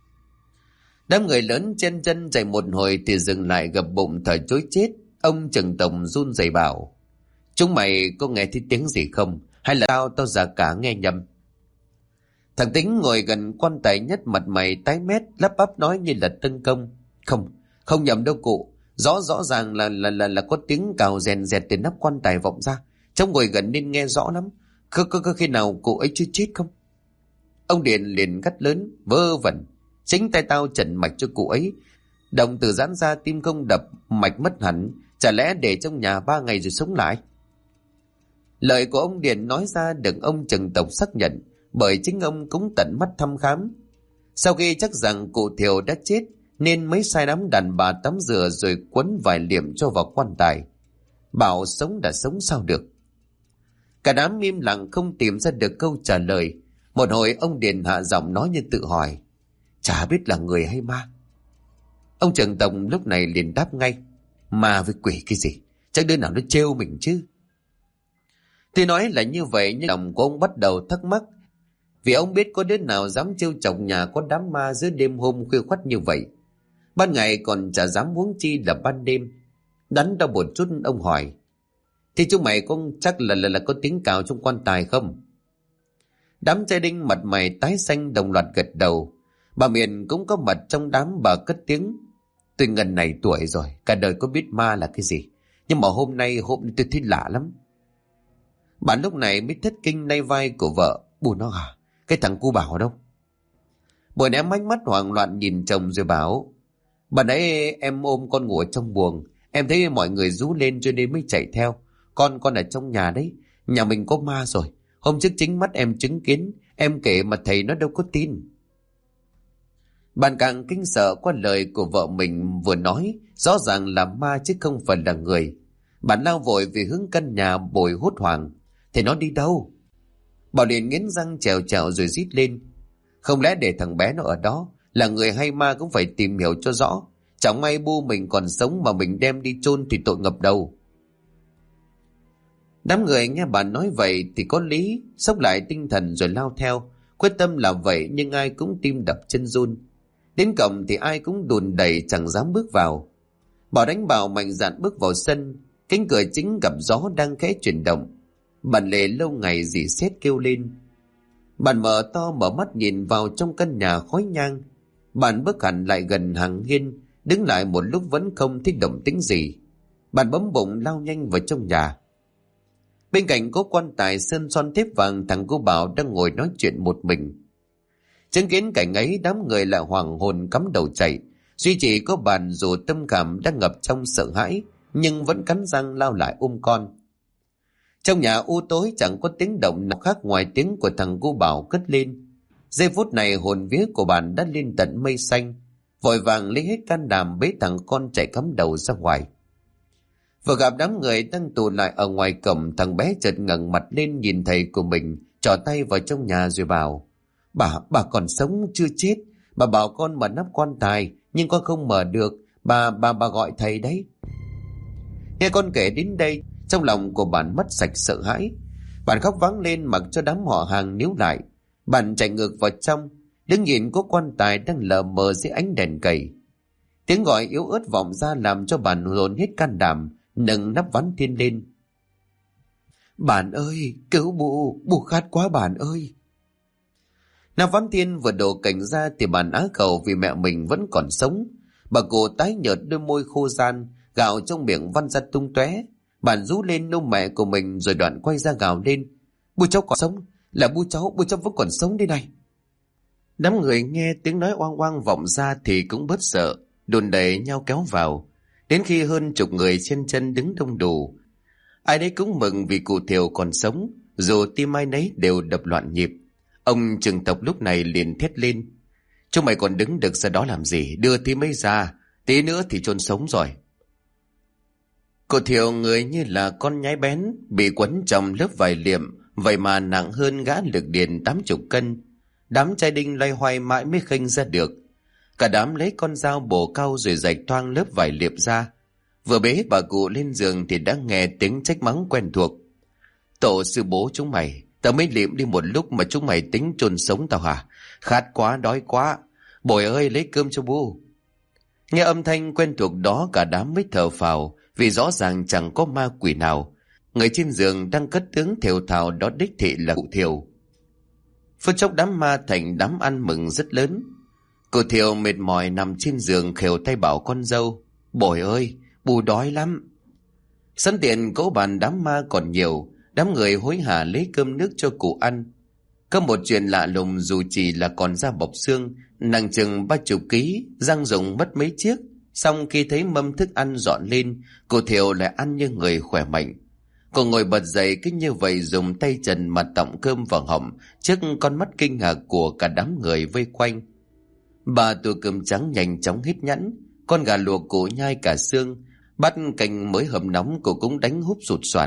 Đám người lớn chen chân chạy một hồi thì dừng lại gập bụng thở chối chết. Ông Trần Tổng run rẩy bảo: chúng mày có nghe thấy tiếng gì không, hay là tao già cả nghe nhầm? Thằng Tính ngồi gần quan tài nhất mặt mày tái mét, lắp bắp nói như là tân công: Không nhầm đâu cụ, rõ ràng là có tiếng cào rèn rẹt từ nắp quan tài vọng ra. Trong ngồi gần nên nghe rõ lắm. Có khi nào cụ ấy chưa chết không? Ông Điền liền gắt lớn: vớ vẩn, chính tay tao trần mạch cho cụ ấy. Đồng tử giãn ra, tim không đập, mạch mất hẳn, chả lẽ để trong nhà 3 ngày rồi sống lại? Lời của ông Điền nói ra được ông Trần Tộc xác nhận, bởi chính ông cũng tận mắt thăm khám. Sau khi chắc rằng cụ Thiều đã chết nên mới sai đám đàn bà tắm rửa rồi quấn vải liệm cho vào quan tài, bảo sống đã sống sao được. Cả đám im lặng không tìm ra được câu trả lời. Một hồi ông Điền hạ giọng nói như tự hỏi: chả biết là người hay ma. Ông Trần Tông lúc này liền đáp ngay: ma với quỷ cái gì, chắc đứa nào nó trêu mình chứ. Tuy nói là như vậy nhưng lòng của ông bắt đầu thắc mắc, vì ông biết có đứa nào dám trêu chọc nhà có đám ma giữa đêm hôm khuya khoắt như vậy. Ban ngày còn chả dám, huống chi là ban đêm. Đắn đo một chút ông hỏi: thì chúng mày có chắc là có tiếng cào trong quan tài không? Đám trai đinh mặt mày tái xanh đồng loạt gật đầu. Bà Miền cũng có mặt trong đám, bà cất tiếng: tôi ngần này tuổi rồi, cả đời có biết ma là cái gì, nhưng mà hôm nay tôi thấy lạ lắm. Bà lúc này mới thất kinh nay vai của vợ: bù nó à, cái thằng cu Bảo đâu? Bồi ném ánh mắt hoảng loạn nhìn chồng rồi bảo: bà nãy em ôm con ngủ ở trong buồng, em thấy mọi người rú lên cho nên mới chạy theo. Con ở trong nhà đấy, nhà mình có ma rồi. Hôm trước chính mắt em chứng kiến, em kể mà thầy nó đâu có tin. Bạn càng kinh sợ qua lời của vợ mình vừa nói, rõ ràng là ma chứ không phải là người. Bạn lao vội về hướng căn nhà bồi hốt hoảng: thầy nó đi đâu? Bảo liền nghiến răng trèo trèo rồi rít lên: không lẽ để thằng bé nó ở đó, là người hay ma cũng phải tìm hiểu cho rõ. Chẳng may bu mình còn sống mà mình đem đi chôn thì tội ngập đầu. Đám người nghe bà nói vậy thì có lý, xốc lại tinh thần rồi lao theo, quyết tâm làm vậy nhưng ai cũng tim đập chân run. Đến cổng thì ai cũng đùn đẩy chẳng dám bước vào. Bảo đánh Bảo mạnh dạn bước vào sân, cánh cửa chính gặp gió đang khẽ chuyển động. Bạn Lệ lâu ngày rỉ sét kêu lên. Bạn mở to mở mắt nhìn vào trong căn nhà khói nhang. Bạn bước hẳn lại gần hàng hiên, đứng lại một lúc vẫn không thấy động tĩnh gì. Bạn bấm bụng lao nhanh vào trong nhà. Bên cạnh có quan tài sơn son thép vàng, thằng cô Bảo đang ngồi nói chuyện một mình. Chứng kiến cảnh ấy, đám người lại hoảng hồn cắm đầu chạy. Duy chỉ có bạn dù tâm cảm đang ngập trong sợ hãi nhưng vẫn cắn răng lao lại ôm con. Trong nhà u tối chẳng có tiếng động nào khác ngoài tiếng của thằng Gu Bảo cất lên. Giây phút này hồn vía của bạn đã lên tận mây xanh, vội vàng lấy hết can đảm bế thằng con chạy cắm đầu ra ngoài. Vừa gặp đám người đang tụ lại ở ngoài cổng, thằng bé chợt ngẩng mặt lên nhìn thầy của mình, trỏ tay vào trong nhà rồi bảo: Bà còn sống chưa chết. Bà bảo con mở nắp quan tài nhưng con không mở được. Bà gọi thầy đấy. Nghe con kể đến đây, trong lòng của bạn mất sạch sợ hãi. Bạn khóc váng lên mặc cho đám họ hàng níu lại. Bạn chạy ngược vào trong, đứng nhìn có quan tài đang lờ mờ dưới ánh đèn cầy. Tiếng gọi yếu ớt vọng ra làm cho bạn dồn hết can đảm, nâng nắp ván thiên lên. Bạn ơi, cứu bù khát quá bạn ơi. Nắp ván thiên vừa đổ cảnh ra thì bạn á khẩu vì mẹ mình vẫn còn sống. Bà cụ tái nhợt, đôi môi khô ran, gạo trong miệng văng ra tung tóe. Bạn rú lên nôm mẹ của mình rồi đoạn quay ra gào lên: Bù cháu còn sống, là bù cháu vẫn còn sống đây này. Đám người nghe tiếng nói oang oang vọng ra thì cũng bớt sợ, đùn đẩy nhau kéo vào. Đến khi hơn chục người trên chân đứng đông đủ, ai đấy cũng mừng vì cụ Thiều còn sống, dù tim ai nấy đều đập loạn nhịp. Ông Trường Tộc lúc này liền thét lên: Chúng mày còn đứng được ra đó làm gì, đưa tí mấy ra, tí nữa thì chôn sống rồi. Cụ Thiều người như là con nhái bén, bị quấn trong lớp vải liệm, vậy mà nặng hơn gã lực điền 80 cân. Đám trai đinh loay hoay mãi mới khênh ra được. Cả đám lấy con dao bổ cau rồi rạch toang lớp vải liệm ra. Vừa bế bà cụ lên giường thì đã nghe tiếng trách mắng quen thuộc: Tổ sư bố chúng mày, tao mới liệm đi một lúc mà chúng mày tính chôn sống tao hả? Khát quá, đói quá, bồi ơi lấy cơm cho bu. Nghe âm thanh quen thuộc đó cả đám mới thở phào, vì rõ ràng chẳng có ma quỷ nào. Người trên giường đang cất tiếng thều thào đó đích thị là cụ Thiều. Phút chốc đám ma thành đám ăn mừng rất lớn. Cụ Thiều mệt mỏi nằm trên giường khều tay bảo con dâu: Bồi ơi, bù đói lắm. Sẵn tiện cỗ bàn đám ma còn nhiều, đám người hối hả lấy cơm nước cho cụ ăn. Có một chuyện lạ lùng, dù chỉ là còn da bọc xương, nặng chừng 30 ký, răng rụng mất mấy chiếc. Xong khi thấy mâm thức ăn dọn lên, cụ Thiều lại ăn như người khỏe mạnh. Cô ngồi bật dậy cứ như vậy, dùng tay trần mà tọng cơm vào họng trước con mắt kinh ngạc của cả đám người vây quanh. Bà tô cơm trắng nhanh chóng hít nhẵn, con gà luộc cụ nhai cả xương, bát canh mới hầm nóng cô cũng đánh húp sụt soạt.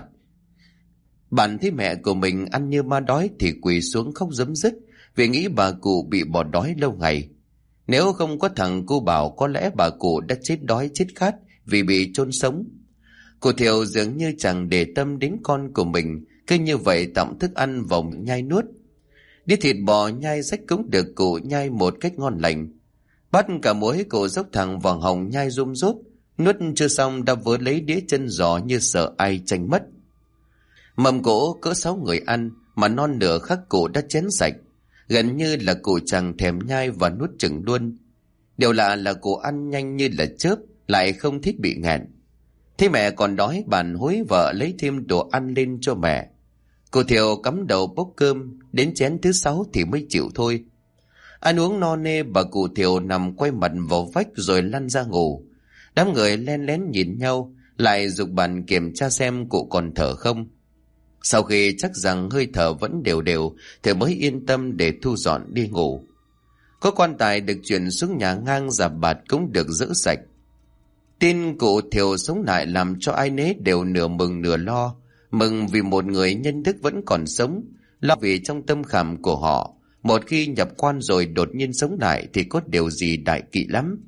Bạn thấy mẹ của mình ăn như ma đói thì quỳ xuống khóc rấm rứt, vì nghĩ bà cụ bị bỏ đói lâu ngày. Nếu không có thằng Cô Bảo, có lẽ bà cụ đã chết đói chết khát vì bị chôn sống. Cô Thiều dường như chẳng để tâm đến con của mình, cứ như vậy tọng thức ăn vào miệng nhai nuốt. Đĩa thịt bò nhai rách cũng được cụ nhai một cách ngon lành. Bắt cả muối cụ dốc thẳng vào họng nhai rôm rốt, nuốt chưa xong đã vớ lấy đĩa chân giò như sợ ai tranh mất. Mâm cỗ cỡ 6 người ăn mà non nửa khắc cụ đã chén sạch, gần như là cụ chẳng thèm nhai và nuốt chửng luôn. Điều lạ là cụ ăn nhanh như là chớp, lại không thích bị nghẹn. Thế mẹ còn đói, bạn hối vợ lấy thêm đồ ăn lên cho mẹ. Cô Thiều cắm đầu bốc cơm, đến chén thứ 6 thì mới chịu thôi. Ăn uống no nê, bà cụ Thiều nằm quay mặt vào vách rồi lăn ra ngủ. Đám người len lén nhìn nhau, lại giục bạn kiểm tra xem cụ còn thở không. Sau khi chắc rằng hơi thở vẫn đều đều thì mới yên tâm để thu dọn đi ngủ. Có quan tài được chuyển xuống nhà ngang, rạp bạt cũng được rỡ sạch. Tin cụ Thiều sống lại làm cho ai nấy đều nửa mừng nửa lo. Mừng vì một người nhân đức vẫn còn sống, lo vì trong tâm khảm của họ, một khi nhập quan rồi đột nhiên sống lại thì có điều gì đại kỵ lắm.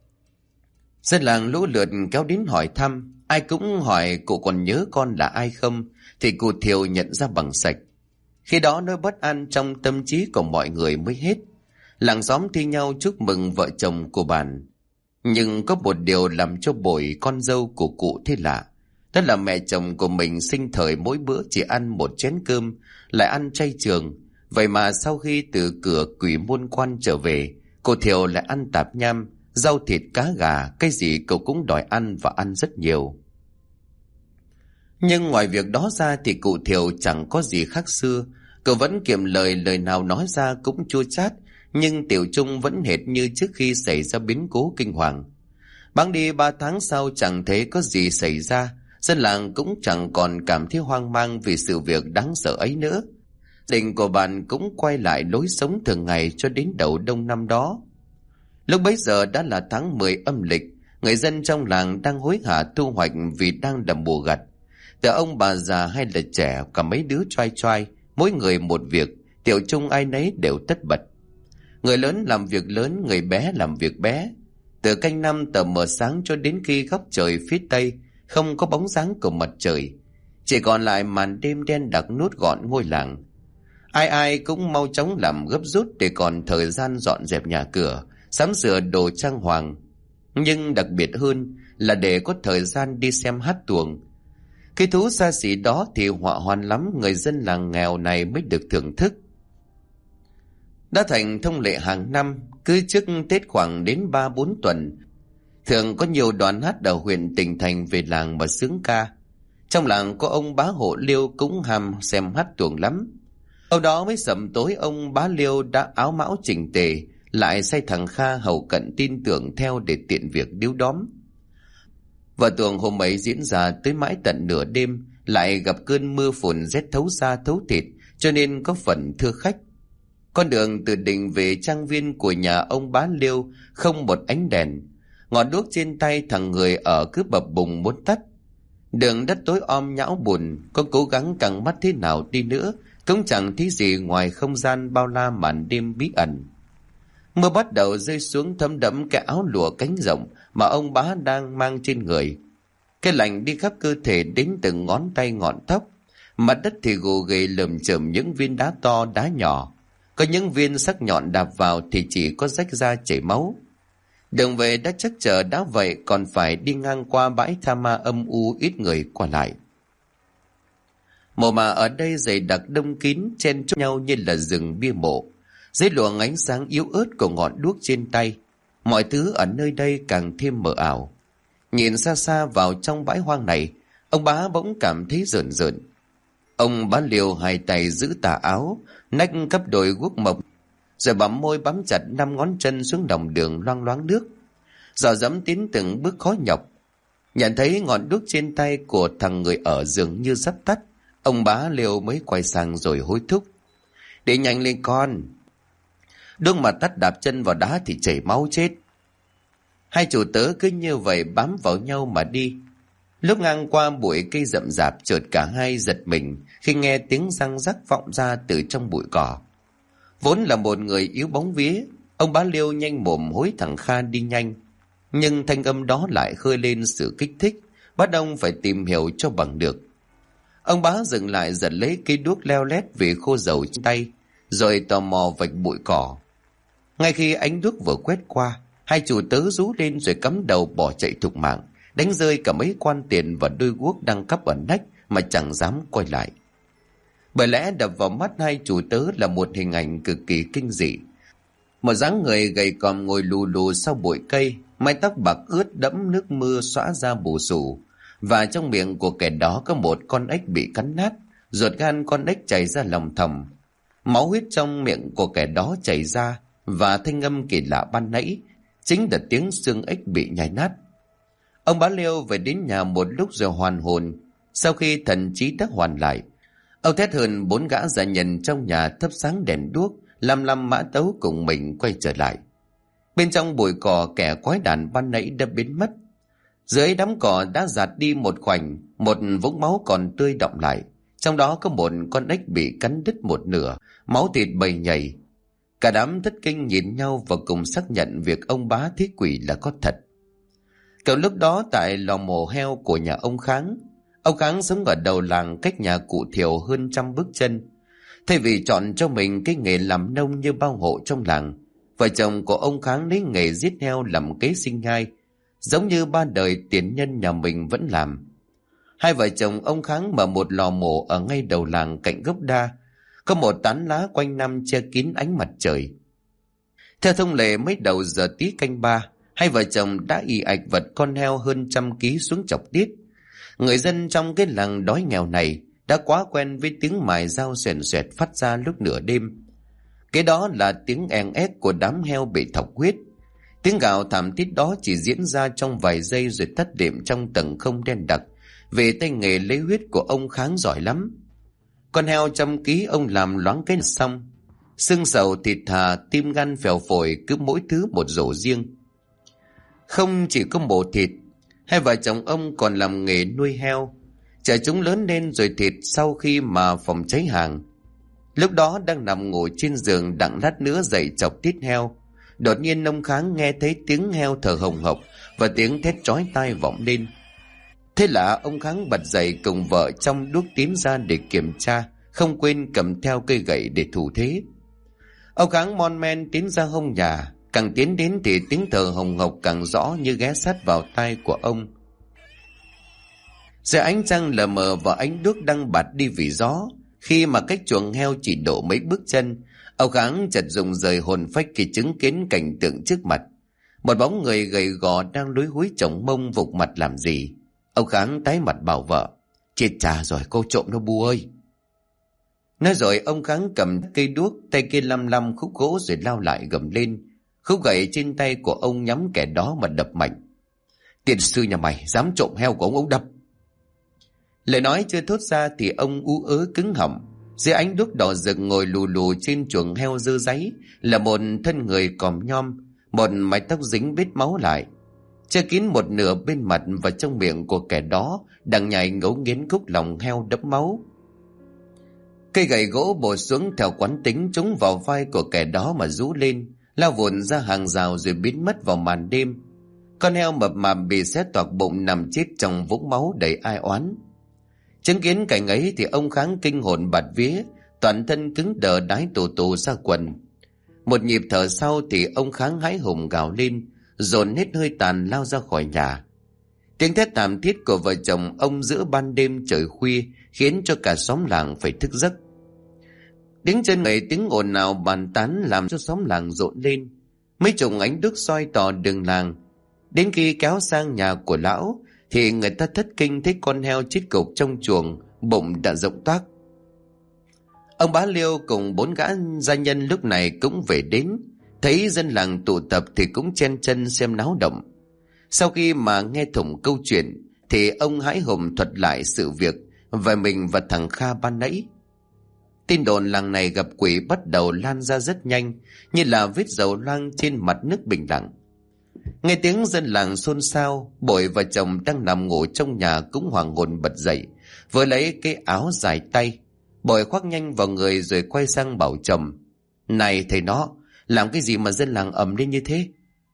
Dân làng lũ lượt kéo đến hỏi thăm, ai cũng hỏi cụ còn nhớ con là ai không, thì cụ Thiều nhận ra bằng sạch. Khi đó nỗi bất an trong tâm trí của mọi người mới hết. Làng xóm thi nhau chúc mừng vợ chồng của bạn. Nhưng có một điều làm cho bội con dâu của cụ thế lạ. Đó là mẹ chồng của mình sinh thời mỗi bữa chỉ ăn một chén cơm, lại ăn chay trường. Vậy mà sau khi từ cửa quỷ môn quan trở về, cô Thiều lại ăn tạp nham, rau thịt cá gà, cái gì cậu cũng đòi ăn và ăn rất nhiều. Nhưng ngoài việc đó ra thì cụ Thiều chẳng có gì khác xưa. Cậu vẫn kiệm lời, lời nào nói ra cũng chua chát, nhưng tiểu chung vẫn hệt như trước khi xảy ra biến cố kinh hoàng. Bẵng đi 3 tháng sau chẳng thấy có gì xảy ra, Dân làng cũng chẳng còn cảm thấy hoang mang vì sự việc đáng sợ ấy nữa. Đình của bạn cũng quay lại lối sống thường ngày cho đến đầu đông năm đó. Lúc bấy giờ đã là tháng 10 âm lịch, người dân trong làng đang hối hả thu hoạch vì đang là mùa gặt. Từ ông bà già hay là trẻ, cả mấy đứa choai choai, mỗi người một việc, tiểu chung ai nấy đều tất bật. Người lớn làm việc lớn, người bé làm việc bé. Từ canh năm tờ mờ sáng cho đến khi góc trời phía tây không có bóng dáng của mặt trời, chỉ còn lại màn đêm đen đặc nuốt gọn ngôi làng. Ai ai cũng mau chóng làm gấp rút để còn thời gian dọn dẹp nhà cửa, sắm sửa đồ trang hoàng. Nhưng đặc biệt hơn là để có thời gian đi xem hát tuồng. Cái thú xa xỉ đó thì họa hoạn lắm người dân làng nghèo này mới được thưởng thức. Đã thành thông lệ hàng năm, cứ trước Tết khoảng đến 3-4 tuần, thường có nhiều đoàn hát ở huyện tỉnh thành về làng mà sướng ca. Trong làng có ông bá hộ Liêu cũng ham xem hát tuồng lắm. Sau đó mới sẩm tối ông bá Liêu đã áo mão chỉnh tề, lại sai thằng Kha hầu cận tin tưởng theo để tiện việc điếu đóm. Và tuồng hôm ấy diễn ra tới mãi tận nửa đêm, lại gặp cơn mưa phùn rét thấu da thấu thịt, cho nên có phần thưa khách. Con đường từ đình về trang viên của nhà ông bá Liêu không một ánh đèn, ngọn đuốc trên tay thằng người ở cứ bập bùng muốn tắt. Đường đất tối om nhão bùn, có cố gắng căng mắt thế nào đi nữa cũng chẳng thấy gì ngoài không gian bao la màn đêm bí ẩn. Mưa bắt đầu rơi xuống thấm đẫm cái áo lụa cánh rộng mà ông bá đang mang trên người. Cái lạnh đi khắp cơ thể đến từng ngón tay ngọn tóc. Mặt đất thì gồ ghề lởm chởm những viên đá to đá nhỏ. Có những viên sắc nhọn đạp vào thì chỉ có rách ra chảy máu. Đường về đã chắc chở đã vậy còn phải đi ngang qua bãi tha ma âm u ít người qua lại. Mồ mả ở đây dày đặc đông kín chen chúc nhau như là rừng bia mộ. Dưới luồng ánh sáng yếu ớt của ngọn đuốc trên tay, mọi thứ ở nơi đây càng thêm mờ ảo. Nhìn xa xa vào trong bãi hoang này, ông bá bỗng cảm thấy rợn rợn. Ông bá Liêu hai tay giữ tà áo, nách cấp đôi guốc mộc, rồi bấm môi bám chặt 5 ngón chân xuống đồng đường loang loáng nước. Dò dẫm tiến từng bước khó nhọc. Nhận thấy ngọn đuốc trên tay của thằng người ở dường như sắp tắt, ông bá Liêu mới quay sang rồi hối thúc: "Để nhanh lên con." Đuốc mà tắt đạp chân vào đá thì chảy máu chết. Hai chủ tớ cứ như vậy bám vào nhau mà đi. Lúc ngang qua bụi cây rậm rạp, chợt cả hai giật mình khi nghe tiếng răng rắc vọng ra từ trong bụi cỏ. Vốn là một người yếu bóng vía, ông bá Liêu nhanh mồm hối thằng Kha đi nhanh. Nhưng thanh âm đó lại khơi lên sự kích thích, bắt ông phải tìm hiểu cho bằng được. Ông bá dừng lại giật lấy cây đuốc leo lét vì khô dầu trên tay, rồi tò mò vạch bụi cỏ. Ngay khi ánh đuốc vừa quét qua, hai chủ tớ rú lên rồi cắm đầu bỏ chạy thục mạng, đánh rơi cả mấy quan tiền và đôi guốc đang cắp ở nách mà chẳng dám quay lại. Bởi lẽ đập vào mắt hai chủ tớ là một hình ảnh cực kỳ kinh dị. Một dáng người gầy còm ngồi lù lù sau bụi cây, mái tóc bạc ướt đẫm nước mưa xõa ra bù xù, và trong miệng của kẻ đó có một con ếch bị cắn nát, ruột gan con ếch chảy ra lòng thòng. Máu huyết trong miệng của kẻ đó chảy ra, và thanh âm kỳ lạ ban nãy chính là tiếng xương ếch bị nhai nát. Ông bá Liêu về đến nhà một lúc rồi hoàn hồn. Sau khi thần trí đã hoàn lại, ông thét hơn 4 gã gia nhân trong nhà thắp sáng đèn đuốc, lăm mã tấu cùng mình quay trở lại. Bên trong bụi cỏ, kẻ quái đản ban nãy đã biến mất. Dưới đám cỏ đã giạt đi một khoảnh, một vũng máu còn tươi đọng lại. Trong đó có một con ếch bị cắn đứt một nửa, máu thịt bầy nhầy. Cả đám thất kinh nhìn nhau và cùng xác nhận việc ông bá thí quỷ là có thật. Cậu lúc đó tại lò mổ heo của nhà ông Kháng. Ông Kháng sống ở đầu làng cách nhà cụ Thiều hơn 100 bước chân. Thay vì chọn cho mình cái nghề làm nông như bao hộ trong làng, vợ chồng của ông Kháng lấy nghề giết heo làm kế sinh nhai, giống như ba đời tiền nhân nhà mình vẫn làm. Hai vợ chồng ông Kháng mở một lò mổ ở ngay đầu làng cạnh gốc đa, có một tán lá quanh năm che kín ánh mặt trời. Theo thông lệ mấy đầu giờ tí canh 3, hai vợ chồng đã ì ạch vật con heo hơn 100 ký xuống chọc tiết. Người dân trong cái làng đói nghèo này đã quá quen với tiếng mài dao xoèn xoẹt phát ra lúc nửa đêm. Cái đó là tiếng èn ép của đám heo bị thọc huyết. Tiếng gào thảm thiết đó chỉ diễn ra trong vài giây rồi tắt đệm trong tầng không đen đặc, vì tay nghề lấy huyết của ông Kháng giỏi lắm. Con heo trăm ký ông làm loáng cái xong, xương sầu thịt thà, tim gan phèo phổi, cứ mỗi thứ một rổ riêng. Không chỉ có mổ thịt, hai vợ chồng ông còn làm nghề nuôi heo, chờ chúng lớn lên rồi thịt sau khi mà phòng cháy hàng. Lúc đó đang nằm ngủ trên giường đặng lát nữa dậy chọc tiết heo, đột nhiên ông Kháng nghe thấy tiếng heo thở hồng hộc và tiếng thét chói tai vọng lên. Thế là ông Kháng bật dậy cùng vợ trong đuốc tiến ra để kiểm tra, không quên cầm theo cây gậy để thủ thế. Ông Kháng mon men tiến ra hông nhà, càng tiến đến thì tiếng thở hồng hộc càng rõ như ghé sát vào tai của ông. Giữa ánh trăng lờ mờ và ánh đuốc đang bạt đi vì gió, khi mà cách chuồng heo chỉ độ mấy bước chân, ông Kháng chợt rụng rời hồn phách khi chứng kiến cảnh tượng trước mặt. Một bóng người gầy gò đang lúi húi chồng mông vụt mặt làm gì. Ông Kháng tái mặt bảo vợ: "Chết cha rồi, cô trộm nó Bu ơi." Nói rồi ông Kháng cầm cây đuốc, tay kia lăm lăm khúc gỗ rồi lao lại gầm lên. Khúc gậy trên tay của ông nhắm kẻ đó mà đập mạnh. "Tiền sư nhà mày dám trộm heo của ông đập." Lời nói chưa thốt ra thì ông ú ớ cứng họng. Dưới ánh đuốc đỏ rực ngồi lù lù trên chuồng heo dơ dáy là một thân người còm nhom, một mái tóc dính bết máu lại, che kín một nửa bên mặt, và trong miệng của kẻ đó đang nhai ngấu nghiến khúc lòng heo đẫm máu. Cây gậy gỗ bổ xuống theo quán tính trúng vào vai của kẻ đó mà rú lên, lao vụn ra hàng rào rồi biến mất vào màn đêm. Con heo mập mạp bị xé toạc bụng nằm chết trong vũng máu đầy ai oán. Chứng kiến cảnh ấy thì ông Kháng kinh hồn bạt vía, toàn thân cứng đờ đái tù tù ra quần. Một nhịp thở sau thì ông Kháng hãi hùng gào lên, dồn hết hơi tàn lao ra khỏi nhà. Tiếng thét thảm thiết của vợ chồng ông giữa ban đêm trời khuya khiến cho cả xóm làng phải thức giấc. Tiếng chân người, tiếng ồn ào bàn tán làm cho xóm làng rộn lên. Mấy chục ánh đuốc soi tỏ đường làng. Đến khi kéo sang nhà của lão thì người ta thất kinh thấy con heo chết cục trong chuồng, bụng đã rộng toác. Ông Bá Liêu cùng 4 gã gia nhân lúc này cũng về đến, thấy dân làng tụ tập thì cũng chen chân xem náo động. Sau khi mà nghe thủng câu chuyện thì ông hãi hùng thuật lại sự việc về mình và thằng Kha ban nãy. Tin đồn làng này gặp quỷ bắt đầu lan ra rất nhanh, như là vết dầu loang trên mặt nước bình lặng. Nghe tiếng dân làng xôn xao, Bội và chồng đang nằm ngủ trong nhà cũng hoàng hồn bật dậy, vừa lấy cái áo dài tay. Bội khoác nhanh vào người rồi quay sang bảo chồng: "Này thầy nó, làm cái gì mà dân làng ầm lên như thế?"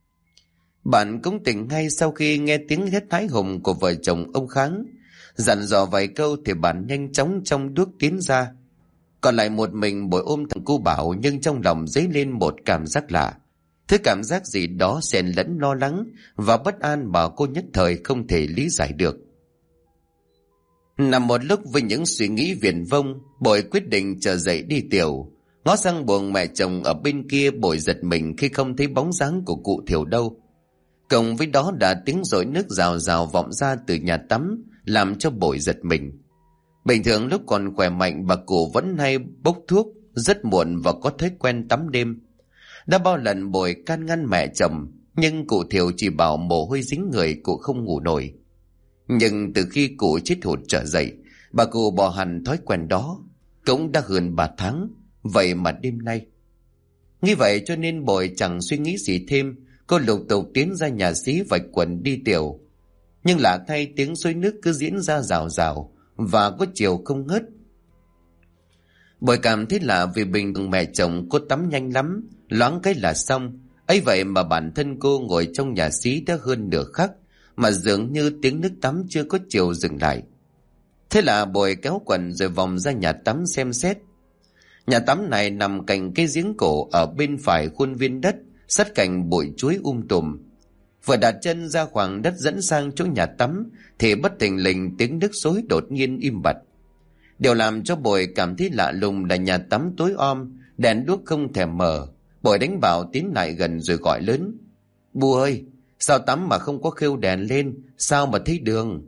Bạn cũng tỉnh ngay sau khi nghe tiếng hét hãi hùng của vợ chồng ông Kháng. Dặn dò vài câu thì bạn nhanh chóng trong đuốc tiến ra. Còn lại một mình Bội ôm thằng cu Bảo, nhưng trong lòng dấy lên một cảm giác lạ. Thứ cảm giác gì đó xen lẫn lo lắng và bất an mà cô nhất thời không thể lý giải được. Nằm một lúc với những suy nghĩ viển vông, Bội quyết định trở dậy đi tiểu. Ngó sang buồng mẹ chồng ở bên kia, Bội giật mình khi không thấy bóng dáng của cụ Thiểu đâu. Cộng với đó đã tiếng rội nước rào rào vọng ra từ nhà tắm, làm cho Bội giật mình. Bình thường lúc còn khỏe mạnh, bà cụ vẫn hay bốc thuốc rất muộn và có thói quen tắm đêm. Đã bao lần Bội can ngăn mẹ chồng, nhưng cụ Thiểu chỉ bảo mồ hôi dính người cụ không ngủ nổi. Nhưng từ khi cụ chết hụt trở dậy, bà cụ bỏ hẳn thói quen đó. Cũng đã hơn 3 tháng, vậy mà đêm nay. Nghĩ vậy cho nên Bội chẳng suy nghĩ gì thêm, cô lục tục tiến ra nhà xí vạch quần đi tiểu. Nhưng lạ thay, tiếng xối nước cứ diễn ra rào rào và có chiều không ngớt. Bội cảm thấy lạ vì bình thường mẹ chồng cô tắm nhanh lắm, loáng cái là xong. Ấy vậy mà bản thân cô ngồi trong nhà xí đã hơn nửa khắc mà dường như tiếng nước tắm chưa có chiều dừng lại. Thế là Bội kéo quần rồi vòng ra nhà tắm xem xét. Nhà tắm này nằm cạnh cái giếng cổ ở bên phải khuôn viên đất, sát cạnh bụi chuối tùm. Vừa đặt chân ra khoảng đất dẫn sang chỗ nhà tắm thì bất thình lình tiếng nước xối đột nhiên im bặt. Điều làm cho Bội cảm thấy lạ lùng là nhà tắm tối om, đèn đuốc không thèm mở. Bội đánh bảo tiến lại gần rồi gọi lớn: "Bu ơi, sao tắm mà không có khêu đèn lên, sao mà thấy đường?"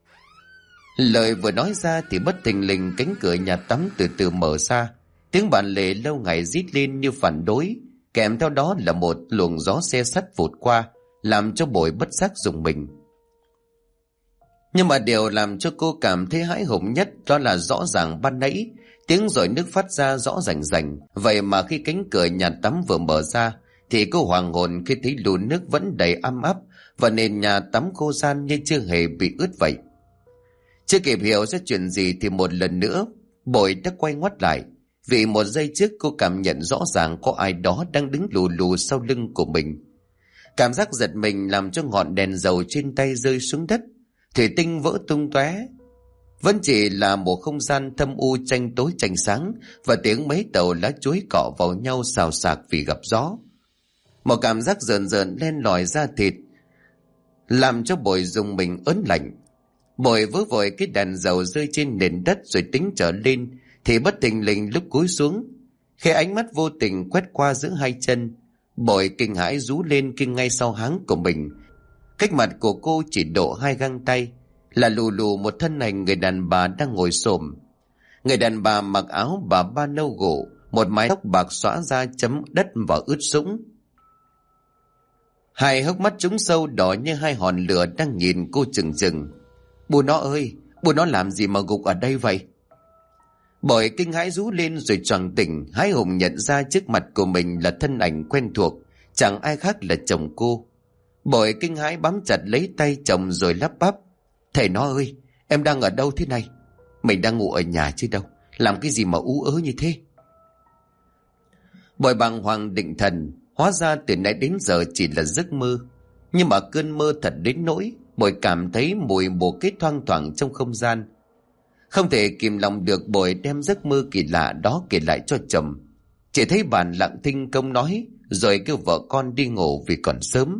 Lời vừa nói ra thì bất thình lình cánh cửa nhà tắm từ từ mở ra. Tiếng bản lề lâu ngày rít lên như phản đối, kèm theo đó là một luồng gió xe sắt vụt qua, làm cho Bội bất giác rùng mình. Nhưng mà điều làm cho cô cảm thấy hãi hùng nhất đó là rõ ràng ban nãy tiếng rội nước phát ra rõ rành rành. Vậy mà khi cánh cửa nhà tắm vừa mở ra thì cô hoàng hồn khi thấy lù nước vẫn đầy ăm ắp và nền nhà tắm khô ran như chưa hề bị ướt vậy. Chưa kịp hiểu ra chuyện gì thì một lần nữa Bội đã quay ngoắt lại. Vì một giây trước cô cảm nhận rõ ràng có ai đó đang đứng lù lù sau lưng của mình. Cảm giác giật mình làm cho ngọn đèn dầu trên tay rơi xuống đất, thủy tinh vỡ tung tóe. Vẫn chỉ là một không gian thâm u tranh tối tranh sáng và tiếng mấy tàu lá chuối cọ vào nhau xào xạc vì gặp gió. Một cảm giác rờn rợn len lỏi da thịt làm cho Bội rùng mình ớn lạnh. Bội vớ vội cái đèn dầu rơi trên nền đất rồi tính trở lên thì bất thình lình lúc cúi xuống, khi ánh mắt vô tình quét qua giữa hai chân, Bội kinh hãi rú lên khi ngay sau háng của mình, cách mặt của cô chỉ độ 2 găng tay, là lù lù một thân hình người đàn bà đang ngồi xổm. Người đàn bà mặc áo bà ba nâu gỗ, một mái tóc bạc xõa ra chấm đất và ướt sũng. Hai hốc mắt trũng sâu đỏ như hai hòn lửa đang nhìn cô chừng chừng. Bố nó ơi, bố nó làm gì mà gục ở đây vậy? Bội kinh hãi rú lên rồi choàng tỉnh, hãi hùng nhận ra trước mặt của mình là thân ảnh quen thuộc, chẳng ai khác là chồng cô. Bội kinh hãi bám chặt lấy tay chồng rồi lắp bắp. Thầy nó ơi, em đang ở đâu thế này? Mình đang ngủ ở nhà chứ đâu, làm cái gì mà ú ớ như thế? Bội bàng hoàng định thần, hóa ra từ nãy đến giờ chỉ là giấc mơ. Nhưng mà cơn mơ thật đến nỗi Bội cảm thấy mùi bồ kết thoang thoảng trong không gian. Không thể kìm lòng được, Bội đem giấc mơ kỳ lạ đó kể lại cho chồng. Chỉ thấy bạn lặng thinh không nói, rồi kêu vợ con đi ngủ vì còn sớm.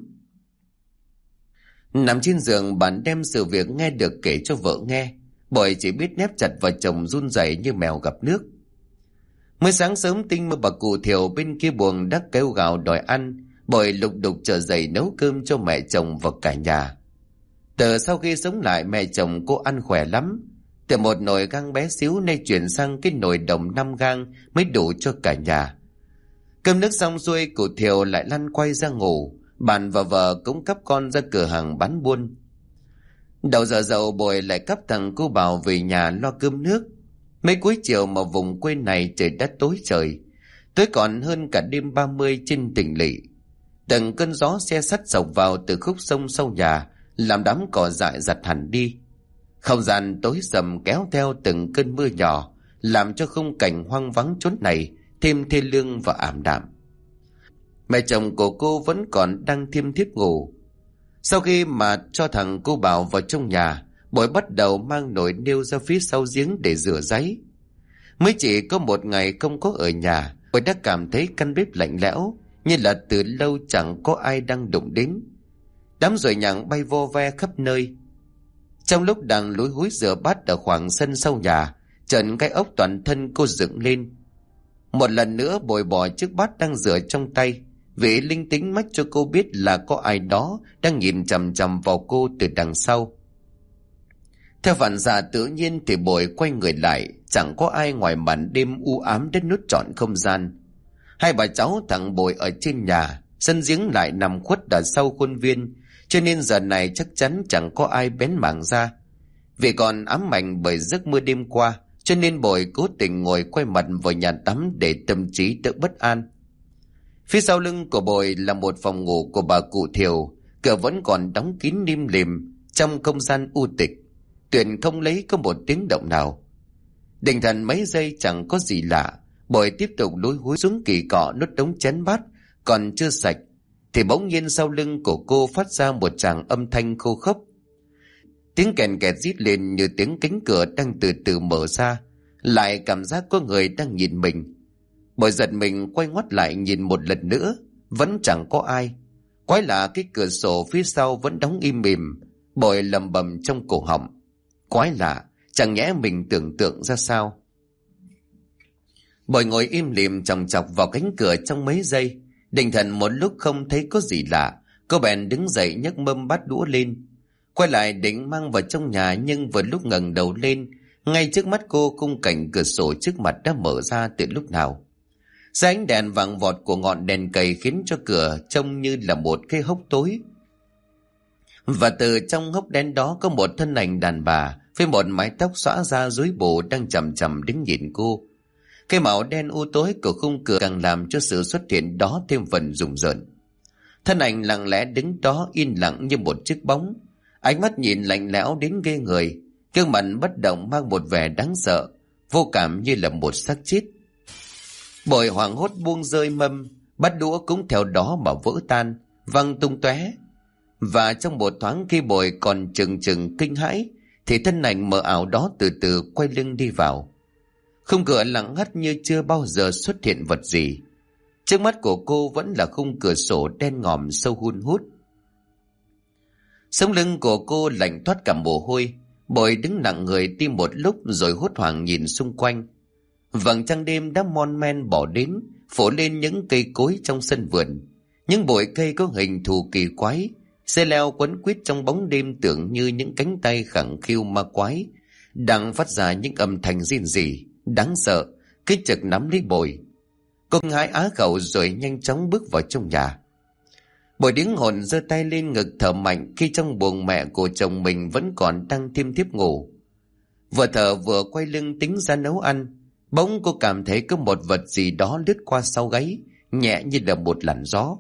Nằm trên giường, bạn đem sự việc nghe được kể cho vợ nghe. Bội chỉ biết nép chặt vào chồng run rẩy như mèo gặp nước. Mới sáng sớm tinh mơ bà cụ Thiều bên kia buồng đã kêu gào đòi ăn. Bội lục đục trở dậy nấu cơm cho mẹ chồng và cả nhà. Từ sau khi sống lại, mẹ chồng cô ăn khỏe lắm. Từ một nồi gang bé xíu nay chuyển sang cái nồi đồng 5 gang mới đủ cho cả nhà. Cơm nước xong xuôi, cụ Thiều lại lăn quay ra ngủ. Bạn và vợ cũng cắp con ra cửa hàng bán buôn. Đầu giờ dậu, Bội lại cắp thằng cô Bảo về nhà lo cơm nước. Mấy cuối chiều mà vùng quê này trời đã tối trời, tối còn hơn cả đêm 30 trên tỉnh lỵ. Từng cơn gió xe sắt sộc vào từ khúc sông sau nhà, làm đám cỏ dại giặt hẳn đi. Không gian tối sầm kéo theo từng cơn mưa nhỏ, làm cho khung cảnh hoang vắng chốn này thêm thê lương và ảm đạm. Mẹ chồng của cô vẫn còn đang thiêm thiếp ngủ. Sau khi mà cho thằng cô Bảo vào trong nhà, Bội bắt đầu mang nồi niêu ra phía sau giếng để rửa ráy. Mới chỉ có một ngày không có ở nhà, Bội đã cảm thấy căn bếp lạnh lẽo, như là từ lâu chẳng có ai đang đụng đến. Đám ruồi nhặng bay vo ve khắp nơi. Trong lúc đang lúi húi rửa bát ở khoảng sân sau nhà, trần cái ốc toàn thân cô dựng lên. Một lần nữa Bội bỏ chiếc bát đang rửa trong tay, vì linh tính mách cho cô biết là có ai đó đang nhìn chằm chằm vào cô từ đằng sau. Theo phản xạ tự nhiên thì Bội quay người lại, chẳng có ai ngoài màn đêm u ám đến nuốt trọn không gian. Hai bà cháu thằng Bội ở trên nhà, sân giếng lại nằm khuất ở sau khuôn viên, cho nên giờ này chắc chắn chẳng có ai bén mảng ra. Vì còn ám ảnh bởi giấc mưa đêm qua, cho nên Bội cố tình ngồi quay mặt vào nhà tắm để tâm trí đỡ bất an. Phía sau lưng của Bội là một phòng ngủ của bà cụ Thiều, cửa vẫn còn đóng kín im lìm trong không gian u tịch, tuyệt không lấy có một tiếng động nào. Định thần mấy giây chẳng có gì lạ, Bội tiếp tục lúi húi xuống kỳ cọ nuốt đống chén bát còn chưa sạch, thì bỗng nhiên sau lưng của cô phát ra một tràng âm thanh khô khốc. Tiếng kèn kẹt rít lên như tiếng cánh cửa đang từ từ mở ra, lại cảm giác có người đang nhìn mình. Bội giật mình quay ngoắt lại nhìn một lần nữa, vẫn chẳng có ai. Quái lạ, cái cửa sổ phía sau vẫn đóng im mìm. Bội lầm bầm trong cổ họng. Quái lạ, chẳng nhẽ mình tưởng tượng ra sao? Bội ngồi im lìm chòng chọc vào cánh cửa trong mấy giây. Định thần một lúc không thấy có gì lạ, cô bèn đứng dậy nhấc mâm bát đũa lên, quay lại định mang vào trong nhà. Nhưng vừa lúc ngẩng đầu lên, ngay trước mắt cô khung cảnh cửa sổ trước mặt đã mở ra từ lúc nào. Ánh đèn vàng vọt của ngọn đèn cầy khiến cho cửa trông như là một cái hốc tối. Và từ trong hốc đen đó có một thân ảnh đàn bà với một mái tóc xõa ra rối bù đang chằm chằm đứng nhìn cô. Cái màu đen u tối của khung cửa càng làm cho sự xuất hiện đó thêm phần rùng rợn. Thân ảnh lặng lẽ đứng đó yên lặng như một chiếc bóng, ánh mắt nhìn lạnh lẽo đến ghê người, gương mặt bất động mang một vẻ đáng sợ, vô cảm như là một xác chết. Bội hoảng hốt buông rơi mâm, bát đũa cũng theo đó mà vỡ tan, văng tung tóe. Và trong một thoáng khi Bội còn chừng chừng kinh hãi, thì thân ảnh mờ ảo đó từ từ quay lưng đi vào. Khung cửa lặng ngắt như chưa bao giờ xuất hiện vật gì. Trước mắt của cô vẫn là khung cửa sổ đen ngòm sâu hun hút. Sống lưng của cô lạnh toát cả mồ hôi. Bội đứng nặng người tim một lúc rồi hốt hoảng nhìn xung quanh. Vầng trăng đêm đã mon men bỏ đến, phủ lên những cây cối trong sân vườn. Những bụi cây có hình thù kỳ quái, xe leo quấn quýt trong bóng đêm tưởng như những cánh tay khẳng khiu ma quái, đang phát ra những âm thanh rên rỉ đáng sợ, cái chực nắm lấy Bội. Cô ngái á khẩu rồi nhanh chóng bước vào trong nhà. Bội đứng hồn giơ tay lên ngực thở mạnh khi trong buồng mẹ của chồng mình vẫn còn đang thiêm thiếp ngủ. Vừa thở vừa quay lưng tính ra nấu ăn, bỗng cô cảm thấy có một vật gì đó lướt qua sau gáy, nhẹ như là một làn gió.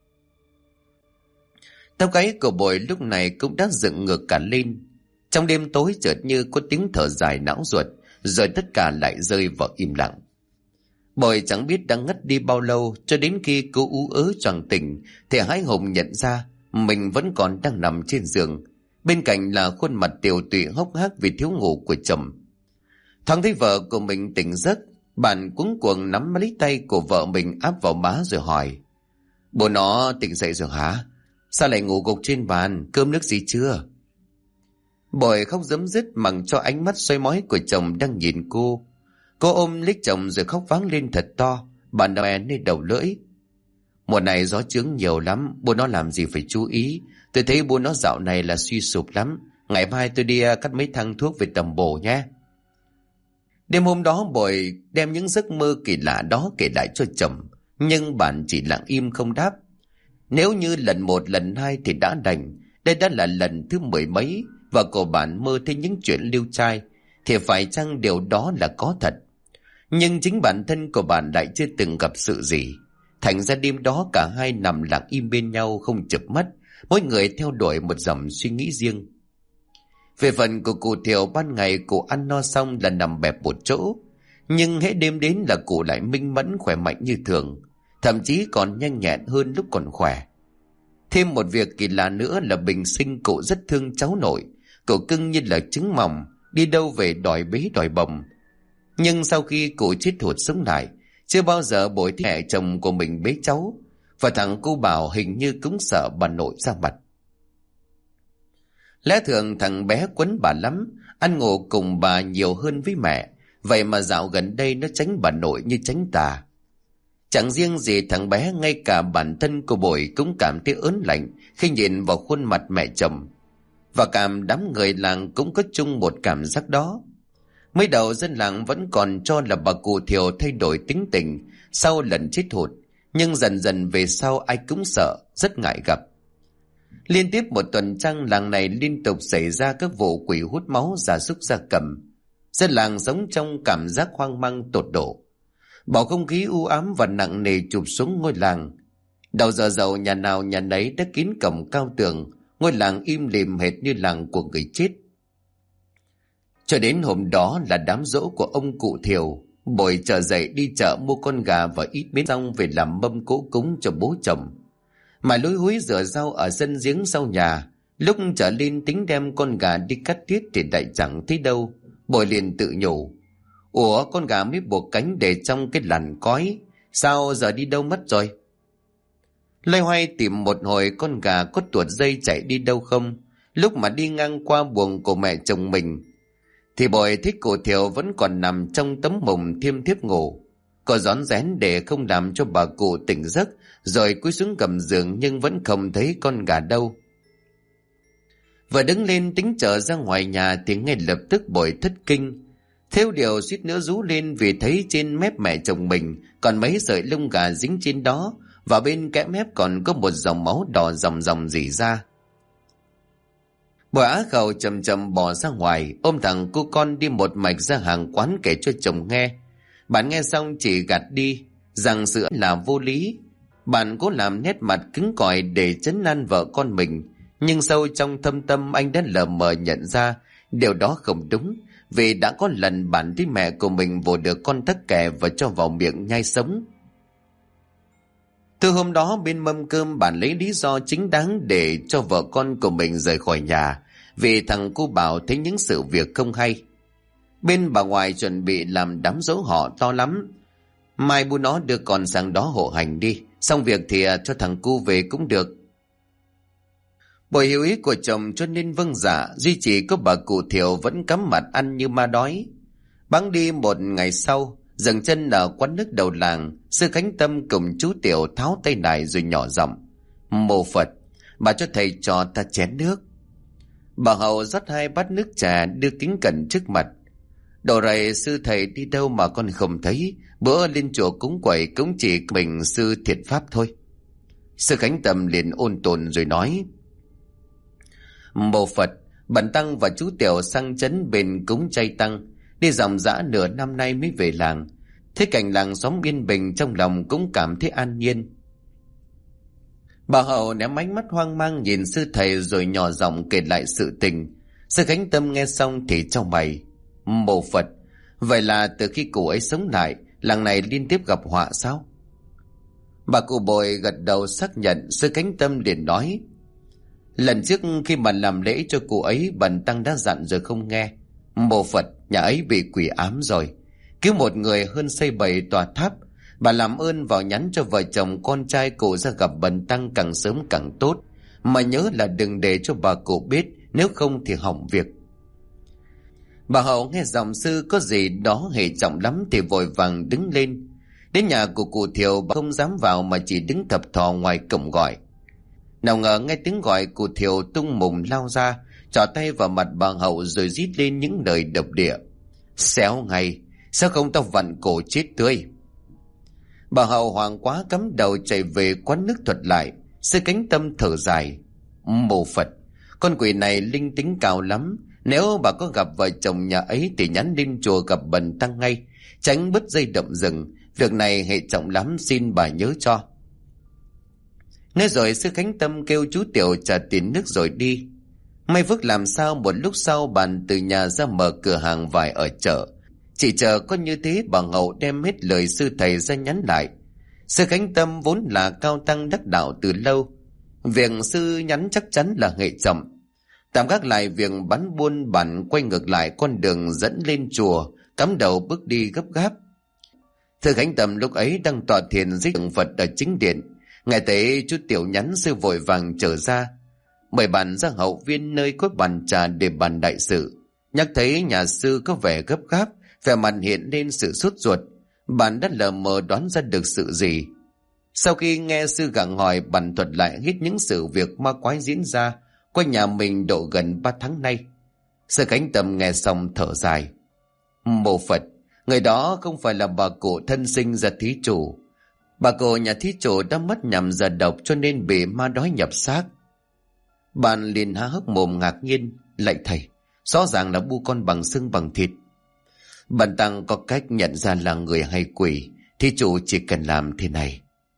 Tóc gáy của Bội lúc này cũng đã dựng ngược cả lên. Trong đêm tối chợt như có tiếng thở dài não ruột, rồi tất cả lại rơi vào im lặng. Bội chẳng biết đang ngất đi bao lâu, cho đến khi cô ú ớ choàng tỉnh thì hãi hùng nhận ra mình vẫn còn đang nằm trên giường. Bên cạnh là khuôn mặt tiều tụy hốc hác vì thiếu ngủ của chồng. Thoáng thấy vợ của mình tỉnh giấc, bạn cuống cuồng nắm lấy tay của vợ mình áp vào má rồi hỏi: "Bố nó tỉnh dậy rồi hả? Sao lại ngủ gục trên bàn? Cơm nước gì chưa?" Bội khóc rấm rứt mặc cho ánh mắt soi mói của chồng đang nhìn cô. Cô ôm lấy chồng rồi khóc váng lên thật to, bà đè lên đầu lưỡi: "Mùa này gió chướng nhiều lắm, bố nó làm gì phải chú ý. Tôi thấy bố nó dạo này là suy sụp lắm. Ngày mai tôi đi cắt mấy thang thuốc về tầm bổ nhé." Đêm hôm đó Bội đem những giấc mơ kỳ lạ đó kể lại cho chồng, nhưng bạn chỉ lặng im không đáp. Nếu như lần một lần hai thì đã đành, đây đã là lần thứ 10 mấy và cô bạn mơ thấy những chuyện liêu trai, thì phải chăng điều đó là có thật? Nhưng chính bản thân của bạn lại chưa từng gặp sự gì. Thành ra đêm đó cả hai nằm lặng im bên nhau không chợp mắt, mỗi người theo đuổi một dòng suy nghĩ riêng. Về phần của cụ Thiều, ban ngày cụ ăn no xong là nằm bẹp một chỗ, nhưng hễ đêm đến là cụ lại minh mẫn khỏe mạnh như thường, thậm chí còn nhanh nhẹn hơn lúc còn khỏe. Thêm một việc kỳ lạ nữa là bình sinh cụ rất thương cháu nội, cụ cưng như là trứng mỏng, đi đâu về đòi bế đòi bồng. Nhưng sau khi cụ chết hụt sống lại, chưa bao giờ Bội thấy mẹ chồng của mình bế cháu, và thằng cô Bảo hình như cũng sợ bà nội ra mặt. Lẽ thường thằng bé quấn bà lắm, ăn ngủ cùng bà nhiều hơn với mẹ, vậy mà dạo gần đây nó tránh bà nội như tránh tà. Chẳng riêng gì thằng bé, ngay cả bản thân của Bội cũng cảm thấy ớn lạnh khi nhìn vào khuôn mặt mẹ chồng. Và cảm đám người làng cũng có chung một cảm giác đó. Mới đầu dân làng vẫn còn cho là bà cụ Thiều thay đổi tính tình sau lần chết hụt, nhưng dần dần về sau ai cũng sợ, rất ngại gặp. Liên tiếp một tuần trăng, làng này liên tục xảy ra các vụ quỷ hút máu gia súc gia cầm. Dân làng sống trong cảm giác hoang mang tột độ. Bầu không khí u ám và nặng nề chụp xuống ngôi làng. Đầu giờ dậu nhà nào nhà nấy đã kín cổng cao tường, ngôi làng im lìm hệt như làng của người chết. Cho đến hôm đó là đám giỗ của ông cụ Thiều. Bội trở dậy đi chợ mua con gà và ít miến xong về làm mâm cỗ cúng cho bố chồng. Mà lúi húi rửa rau ở sân giếng sau nhà. Lúc trở lên tính đem con gà đi cắt tiết thì lại chẳng thấy đâu. Bội liền tự nhủ: "Ủa, con gà mới buộc cánh để trong cái lằn cói, sao giờ đi đâu mất rồi?" Loay hoay tìm một hồi con gà có tuột dây chạy đi đâu không. Lúc mà đi ngang qua buồng của mẹ chồng mình thì Bội thấy cụ Thiều vẫn còn nằm trong tấm mùng thiêm thiếp ngủ. Cô rón rén để không làm cho bà cụ tỉnh giấc, rồi cúi xuống cầm giường nhưng vẫn không thấy con gà đâu. Vừa đứng lên tính trở ra ngoài nhà thì ngay lập tức Bội thất kinh. Thêu điều suýt nữa rú lên vì thấy trên mép mẹ chồng mình còn mấy sợi lông gà dính trên đó, và bên kẽ mép còn có một dòng máu đỏ ròng ròng rỉ ra. Bà Á Khẩu chậm chậm bỏ ra ngoài, ôm thằng cô con đi một mạch ra hàng quán kể cho chồng nghe. Bạn nghe xong chỉ gạt đi, rằng sự là vô lý. Bạn cố làm nét mặt cứng cỏi để trấn an vợ con mình, nhưng sâu trong thâm tâm anh đã lờ mờ nhận ra điều đó không đúng, vì đã có lần bạn thấy mẹ của mình vồ được con tắc kè và cho vào miệng nhai sống. Từ hôm đó bên mâm cơm bạn lấy lý do chính đáng để cho vợ con của mình rời khỏi nhà, vì thằng cô Bảo thấy những sự việc không hay. Bên bà ngoại chuẩn bị làm đám dỗ họ to lắm. Mai bu nó đưa con sang đó hộ hành đi, xong việc thì cho thằng cu về cũng được. Bởi hiểu ý của chồng cho nên vâng dạ, duy chỉ có bà cụ Thiệu vẫn cắm mặt ăn như ma đói. Bẵng đi một ngày sau, dừng chân ở quán nước đầu làng, sư Khánh Tâm cùng chú Tiểu tháo tay lại rồi nhỏ giọng: Mô Phật, bà cho thầy cho ta chén nước. Bà Hậu rót 2 bát nước trà đưa kính cẩn trước mặt. Đồ rày sư thầy đi đâu mà con không thấy, bữa lên chùa cúng quẩy cũng chỉ mình sư thiệt pháp thôi. Sư Khánh Tâm liền ôn tồn rồi nói: Mô Phật, bần tăng và chú Tiểu sang trấn bên cúng chay tăng, đi dòng dã nửa năm nay mới về làng. Thế cảnh làng xóm yên bình, trong lòng cũng cảm thấy an nhiên. Bà Hậu ném ánh mắt hoang mang nhìn sư thầy rồi nhỏ giọng kể lại sự tình. Sư Khánh Tâm nghe xong thì chau mày: Mô Phật, vậy là từ khi cụ ấy sống lại, làng này liên tiếp gặp họa sao? Bà cụ Bội gật đầu xác nhận. Sư Khánh Tâm liền nói: Lần trước khi mà làm lễ cho cụ ấy, bần tăng đã dặn rồi không nghe. Mô Phật, nhà ấy bị quỷ ám rồi, cứu một người hơn xây 7 tòa tháp. Bà làm ơn vào nhắn cho vợ chồng con trai cụ ra gặp bần tăng càng sớm càng tốt, mà nhớ là đừng để cho bà cụ biết, nếu không thì hỏng việc. Bà Hậu nghe giọng sư có gì đó hệ trọng lắm thì vội vàng đứng lên. Đến nhà của cụ Thiệu bà không dám vào mà chỉ đứng thập thò ngoài cổng gọi. Nào ngờ nghe tiếng gọi, cụ Thiệu tung mùng lao ra, trỏ tay vào mặt bà Hậu rồi rít lên những lời độc địa: Xéo ngay, sao không tao vặn cổ chết tươi. Bà Hậu hoảng quá cắm đầu chạy về quán nước thuật lại. Sư Khánh Tâm thở dài: Mô Phật, con quỷ này linh tính cao lắm. Nếu bà có gặp vợ chồng nhà ấy thì nhắn lên chùa gặp bần tăng ngay, tránh bứt dây động rừng. Việc này hệ trọng lắm, xin bà nhớ cho. Nói rồi sư Khánh Tâm kêu chú Tiểu trả tiền nước rồi đi. May phước làm sao một lúc sau bạn từ nhà ra mở cửa hàng vải ở chợ. Chỉ chờ có như thế bà Hậu đem hết lời sư thầy ra nhắn lại. Sư Khánh Tâm vốn là cao tăng đắc đạo từ lâu, việc sư nhắn chắc chắn là hệ trọng. Tạm gác lại việc bán buôn bản, quay ngược lại con đường dẫn lên chùa, cắm đầu bước đi gấp gáp. Sư Khánh Tâm lúc ấy đang tọa thiền dưới tượng Phật ở chính điện, nghe thấy chú Tiểu nhắn, sư vội vàng trở ra mời bạn ra hậu viên nơi có bàn trà để bàn đại sự. Nhắc thấy nhà sư có vẻ gấp gáp, vẻ mặt hiện lên sự sốt ruột, bạn đã lờ mờ đoán ra được sự gì. Sau khi nghe sư gặng hỏi, bạn thuật lại hết những sự việc ma quái diễn ra quanh nhà mình độ gần 3 tháng nay. Sư Khánh Tâm nghe xong thở dài: Mô Phật, người đó không phải là bà cụ thân sinh ra thí chủ. Bà cụ nhà thí chủ đã mất nhằm giờ độc cho nên bị ma đói nhập xác. Bạn liền há hốc mồm ngạc nhiên: Lạy thầy, rõ ràng là bu con bằng xương bằng thịt. Bần tăng có cách nhận ra là người hay quỷ, thí chủ chỉ cần làm thế này.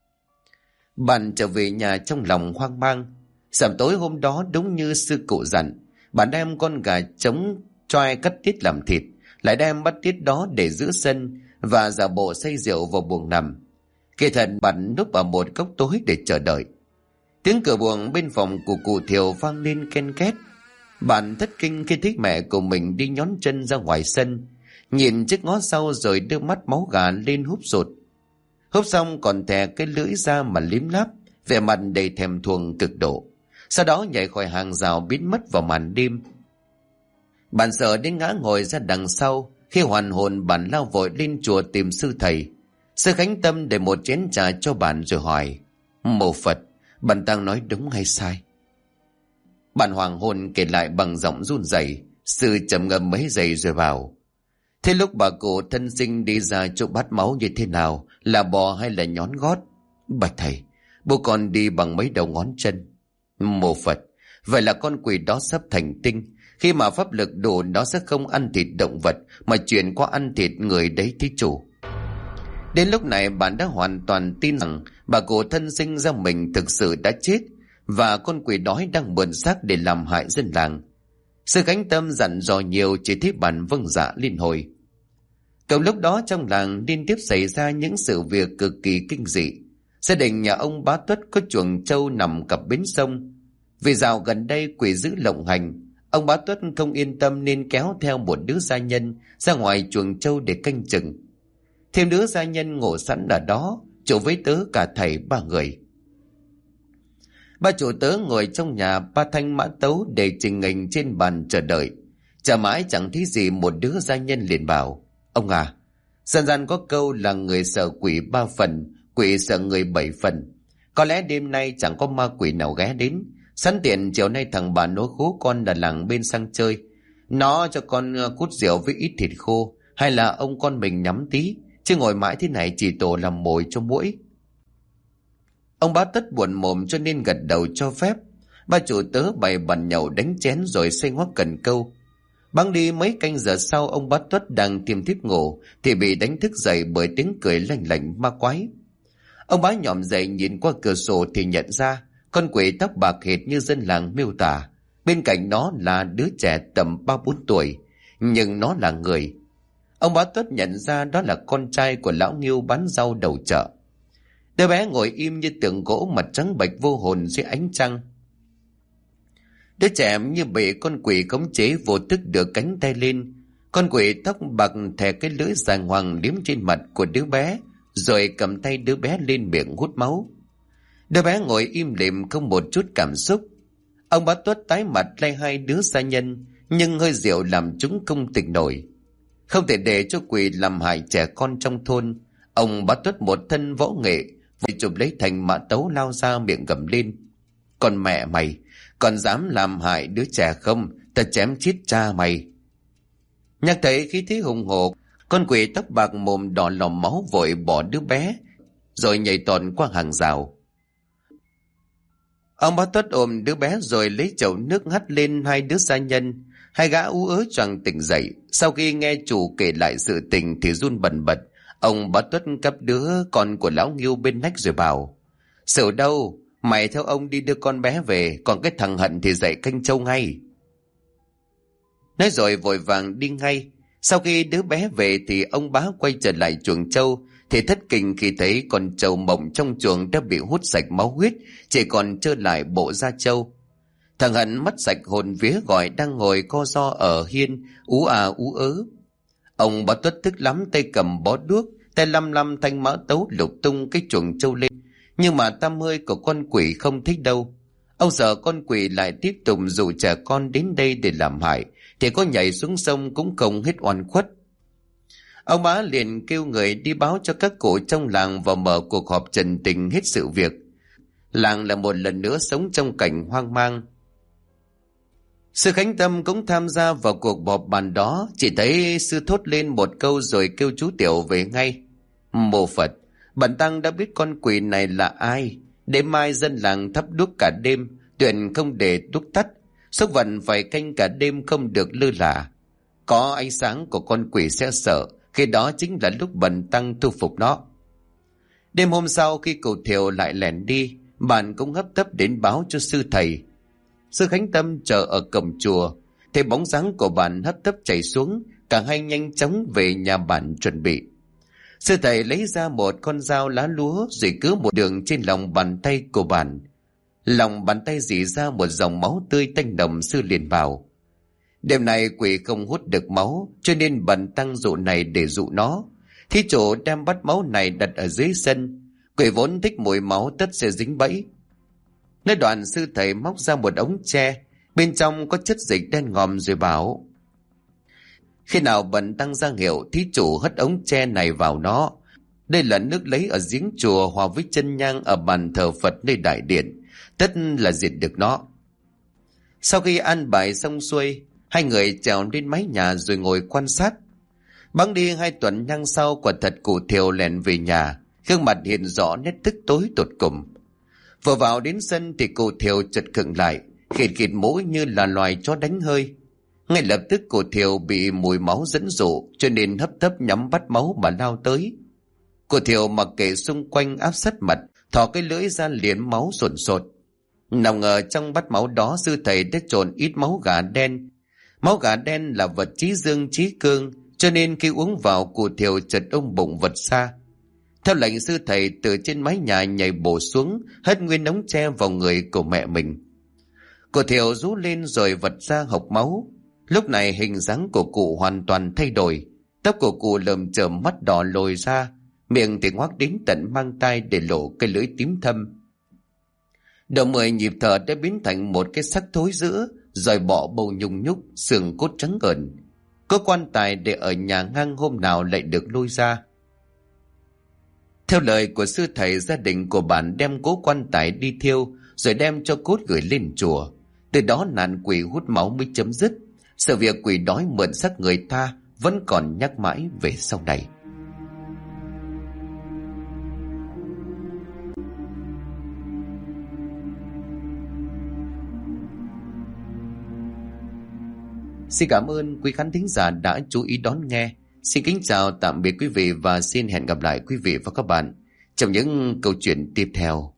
Bạn trở về nhà trong lòng hoang mang. Sẩm tối hôm đó đúng như sư cụ dặn, bạn đem con gà trống choai cắt tiết làm thịt, lại đem bát tiết đó để giữ sân và giả bộ say rượu vào buồng nằm. Kỳ thật bạn núp vào một góc tối để chờ đợi. Tiếng cửa buồng bên phòng của cụ Thiệu vang lên ken két. Bạn thất kinh khi thấy mẹ của mình đi nhón chân ra ngoài sân, nhìn chiếc ngó sau rồi đưa mắt máu gà lên húp sụt. Húp xong còn thè cái lưỡi ra mà liếm láp, vẻ mặt đầy thèm thuồng cực độ. Sau đó nhảy khỏi hàng rào biến mất vào màn đêm. Bạn sợ đến ngã ngồi ra đằng sau. Khi hoàn hồn, bạn lao vội lên chùa tìm sư thầy. Sư Khánh Tâm để một chén trà cho bạn rồi hỏi: Mô Phật, bần tăng nói đúng hay sai? Bạn hoàng hôn kể lại bằng giọng run rẩy. Sư trầm ngâm mấy giây rồi bảo: Thế lúc bà cụ thân sinh đi ra chỗ bát máu như thế nào, là bò hay là nhón gót? Bạch thầy, bố con đi bằng mấy đầu ngón chân. Mô Phật, Vậy là con quỷ đó sắp thành tinh. Khi mà pháp lực đủ, nó sẽ không ăn thịt động vật mà chuyển qua ăn thịt người đấy thí chủ. Đến lúc này bạn đã hoàn toàn tin rằng bà cụ thân sinh ra mình thực sự đã chết, và con quỷ đói đang mượn xác để làm hại dân làng. Sư Khánh Tâm dặn dò nhiều, chỉ thấy bạn vâng dạ liên hồi. Cùng lúc đó trong làng liên tiếp xảy ra những sự việc cực kỳ kinh dị. Gia đình nhà ông Bá Tuất có chuồng trâu nằm cặp bến sông. Vì dạo gần đây quỷ dữ lộng hành, ông Bá Tuất không yên tâm nên kéo theo một đứa gia nhân ra ngoài chuồng trâu để canh chừng. Thêm đứa gia nhân ngủ sẵn ở đó, chủ với tớ cả thầy 3 người. Ba chủ tớ ngồi trong nhà, 3 thanh mã tấu để trình hình trên bàn chờ đợi. Chờ mãi chẳng thấy gì, một đứa gia nhân liền bảo: Ông à, dân gian có câu là người sợ quỷ 3 phần, quỷ sợ người 7 phần. Có lẽ đêm nay chẳng có ma quỷ nào ghé đến. Sẵn tiện chiều nay thằng bà nối khố con là làng bên sang chơi, nó cho con cút rượu với ít thịt khô, hay là ông con mình nhắm tí, chứ ngồi mãi thế này chỉ tổ làm mồi cho muỗi. Ông Bá Tất buồn mồm cho nên gật đầu cho phép. Ba chủ tớ bày bàn nhậu đánh chén rồi xoay ngoắc cần câu. Băng đi mấy canh giờ sau, ông Bá Tuất đang tiêm thiếp ngủ thì bị đánh thức dậy bởi tiếng cười lanh lảnh ma quái. Ông Bá nhòm dậy nhìn qua cửa sổ thì nhận ra con quỷ tóc bạc hệt như dân làng miêu tả. Bên cạnh nó là đứa trẻ tầm 3-4 tuổi, nhưng nó là người. Ông Bá Tuất nhận ra đó là con trai của lão Nghiêu bán rau đầu chợ. Đứa bé ngồi im như tượng gỗ, mặt trắng bệch vô hồn dưới ánh trăng. Đứa trẻ như bị con quỷ khống chế, vô thức đưa cánh tay lên. Con quỷ tóc bạc thè cái lưỡi dài ngoằng liếm trên mặt của đứa bé, rồi cầm tay đứa bé lên miệng hút máu. Đứa bé ngồi im lìm không một chút cảm xúc. Ông Bá Tuất tái mặt lay 2 đứa gia nhân, nhưng hơi rượu làm chúng không tỉnh nổi. Không thể để cho quỷ làm hại trẻ con trong thôn. Ông Bá Tuất một thân võ nghệ, vội chụp lấy thành mã tấu lao ra, miệng gầm lên: Con mẹ mày, còn dám làm hại đứa trẻ không? Ta chém chết cha mày. Nhắc thấy khí thế hùng hổ, con quỷ tóc bạc mồm đỏ lòm máu vội bỏ đứa bé, rồi nhảy tòn qua hàng rào. Ông Bá Tuất ôm đứa bé rồi lấy chậu nước hắt lên 2 đứa gia nhân. 2 gã ú ớ choàng tỉnh dậy. Sau khi nghe chủ kể lại sự tình thì run bần bật. Ông Bá Tuất cắp đứa con của lão Nghiêu bên nách rồi bảo: Sửu đâu, mày theo ông đi đưa con bé về, còn cái thằng Hận thì dậy canh trâu ngay. Nói rồi vội vàng đi ngay. Sau khi đứa bé về thì ông Bá quay trở lại chuồng trâu thì thất kinh khi thấy con trâu mộng trong chuồng đã bị hút sạch máu huyết, chỉ còn trơ lại bộ da trâu. Thằng Hận mất sạch hồn vía gọi đang ngồi co ro ở hiên ú à ú ớ. Ông Bá Tuất tức lắm, tay cầm bó đuốc, tay lăm thanh mã tấu lục tung cái chuồng trâu lên, nhưng mà tăm hơi của con quỷ không thích đâu. Ông sợ con quỷ lại tiếp tục dụ trẻ con đến đây để làm hại, thì có nhảy xuống sông cũng không hết oan khuất. Ông Bá liền kêu người đi báo cho các cụ trong làng và mở cuộc họp trần tình hết sự việc. Làng là một lần nữa sống trong cảnh hoang mang. Sư Khánh Tâm cũng tham gia vào cuộc họp bàn đó, chỉ thấy sư thốt lên một câu rồi kêu chú Tiểu về ngay. Mô Phật, bần tăng đã biết con quỷ này là ai. Đêm mai dân làng thắp đuốc cả đêm, tuyệt không để đuốc tắt. Sốc vận phải canh cả đêm, không được lơ là. Có ánh sáng của con quỷ sẽ sợ, khi đó chính là lúc bần tăng thu phục nó. Đêm hôm sau khi cụ Thiều lại lẻn đi, bạn cũng hấp tấp đến báo cho sư thầy. Sư Khánh Tâm chờ ở cổng chùa, thấy bóng dáng của bạn hấp tấp chạy xuống, cả hai nhanh chóng về nhà bạn chuẩn bị. Sư thầy lấy ra một con dao lá lúa rồi cứ một đường trên lòng bàn tay của bạn. Lòng bàn tay rỉ ra một dòng máu tươi tanh nồng. Sư liền bảo: Đêm nay quỷ không hút được máu, cho nên bần tăng dụ này để dụ nó. Thí chủ đem bát máu này đặt ở dưới sân, quỷ vốn thích mùi máu tất sẽ dính bẫy. Nói đoạn sư thầy móc ra một ống tre, bên trong có chất dịch đen ngòm rồi bảo: Khi nào bần tăng ra hiệu, thí chủ hất ống tre này vào nó. Đây là nước lấy ở giếng chùa hòa với chân nhang ở bàn thờ Phật nơi đại điện, tất là diệt được nó. Sau khi an bài xong xuôi, hai người trèo lên mái nhà rồi ngồi quan sát. Bẵng đi 2 tuần nhang sau, quả thật cụ Thiều lẻn về nhà, gương mặt hiện rõ nét tức tối tột cùng. Vừa vào đến sân thì cụ Thiều chợt khựng lại khịt khịt mũi như là loài chó đánh hơi. Ngay lập tức cô Thiều bị mùi máu dẫn dụ, cho nên hấp tấp nhắm bắt máu mà lao tới. Cô Thiều mặc kệ xung quanh áp sát mặt, thò cái lưỡi ra liếm máu sồn sột. Nào ngờ trong bát máu đó sư thầy đã trộn ít máu gà đen. Máu gà đen là vật chí dương chí cương, cho nên khi uống vào cô Thiều chợt ôm bụng vật xa. Theo lệnh sư thầy, từ trên mái nhà nhảy bổ xuống, hất nguyên ống tre vào người của mẹ mình. Cô Thiều rú lên rồi vật ra hộc máu. Lúc này hình dáng của cụ hoàn toàn thay đổi. Tóc của cụ lởm chởm, mắt đỏ lồi ra, miệng thì ngoác đến tận mang tai để lộ cái lưỡi tím thâm. Đầu 10 nhịp thở đã biến thành một cái xác thối rữa, rồi bỏ bầu nhung nhúc, xương cốt trắng ẩn. Có quan tài để ở nhà ngang hôm nào lại được lôi ra. Theo lời của sư thầy, gia đình của bạn đem cố quan tài đi thiêu, rồi đem cho cốt gửi lên chùa. Từ đó nạn quỷ hút máu mới chấm dứt. Sự việc quỷ đói mượn xác người ta vẫn còn nhắc mãi về sau này. Xin cảm ơn quý khán thính giả đã chú ý đón nghe. Xin kính chào tạm biệt quý vị và xin hẹn gặp lại quý vị và các bạn trong những câu chuyện tiếp theo.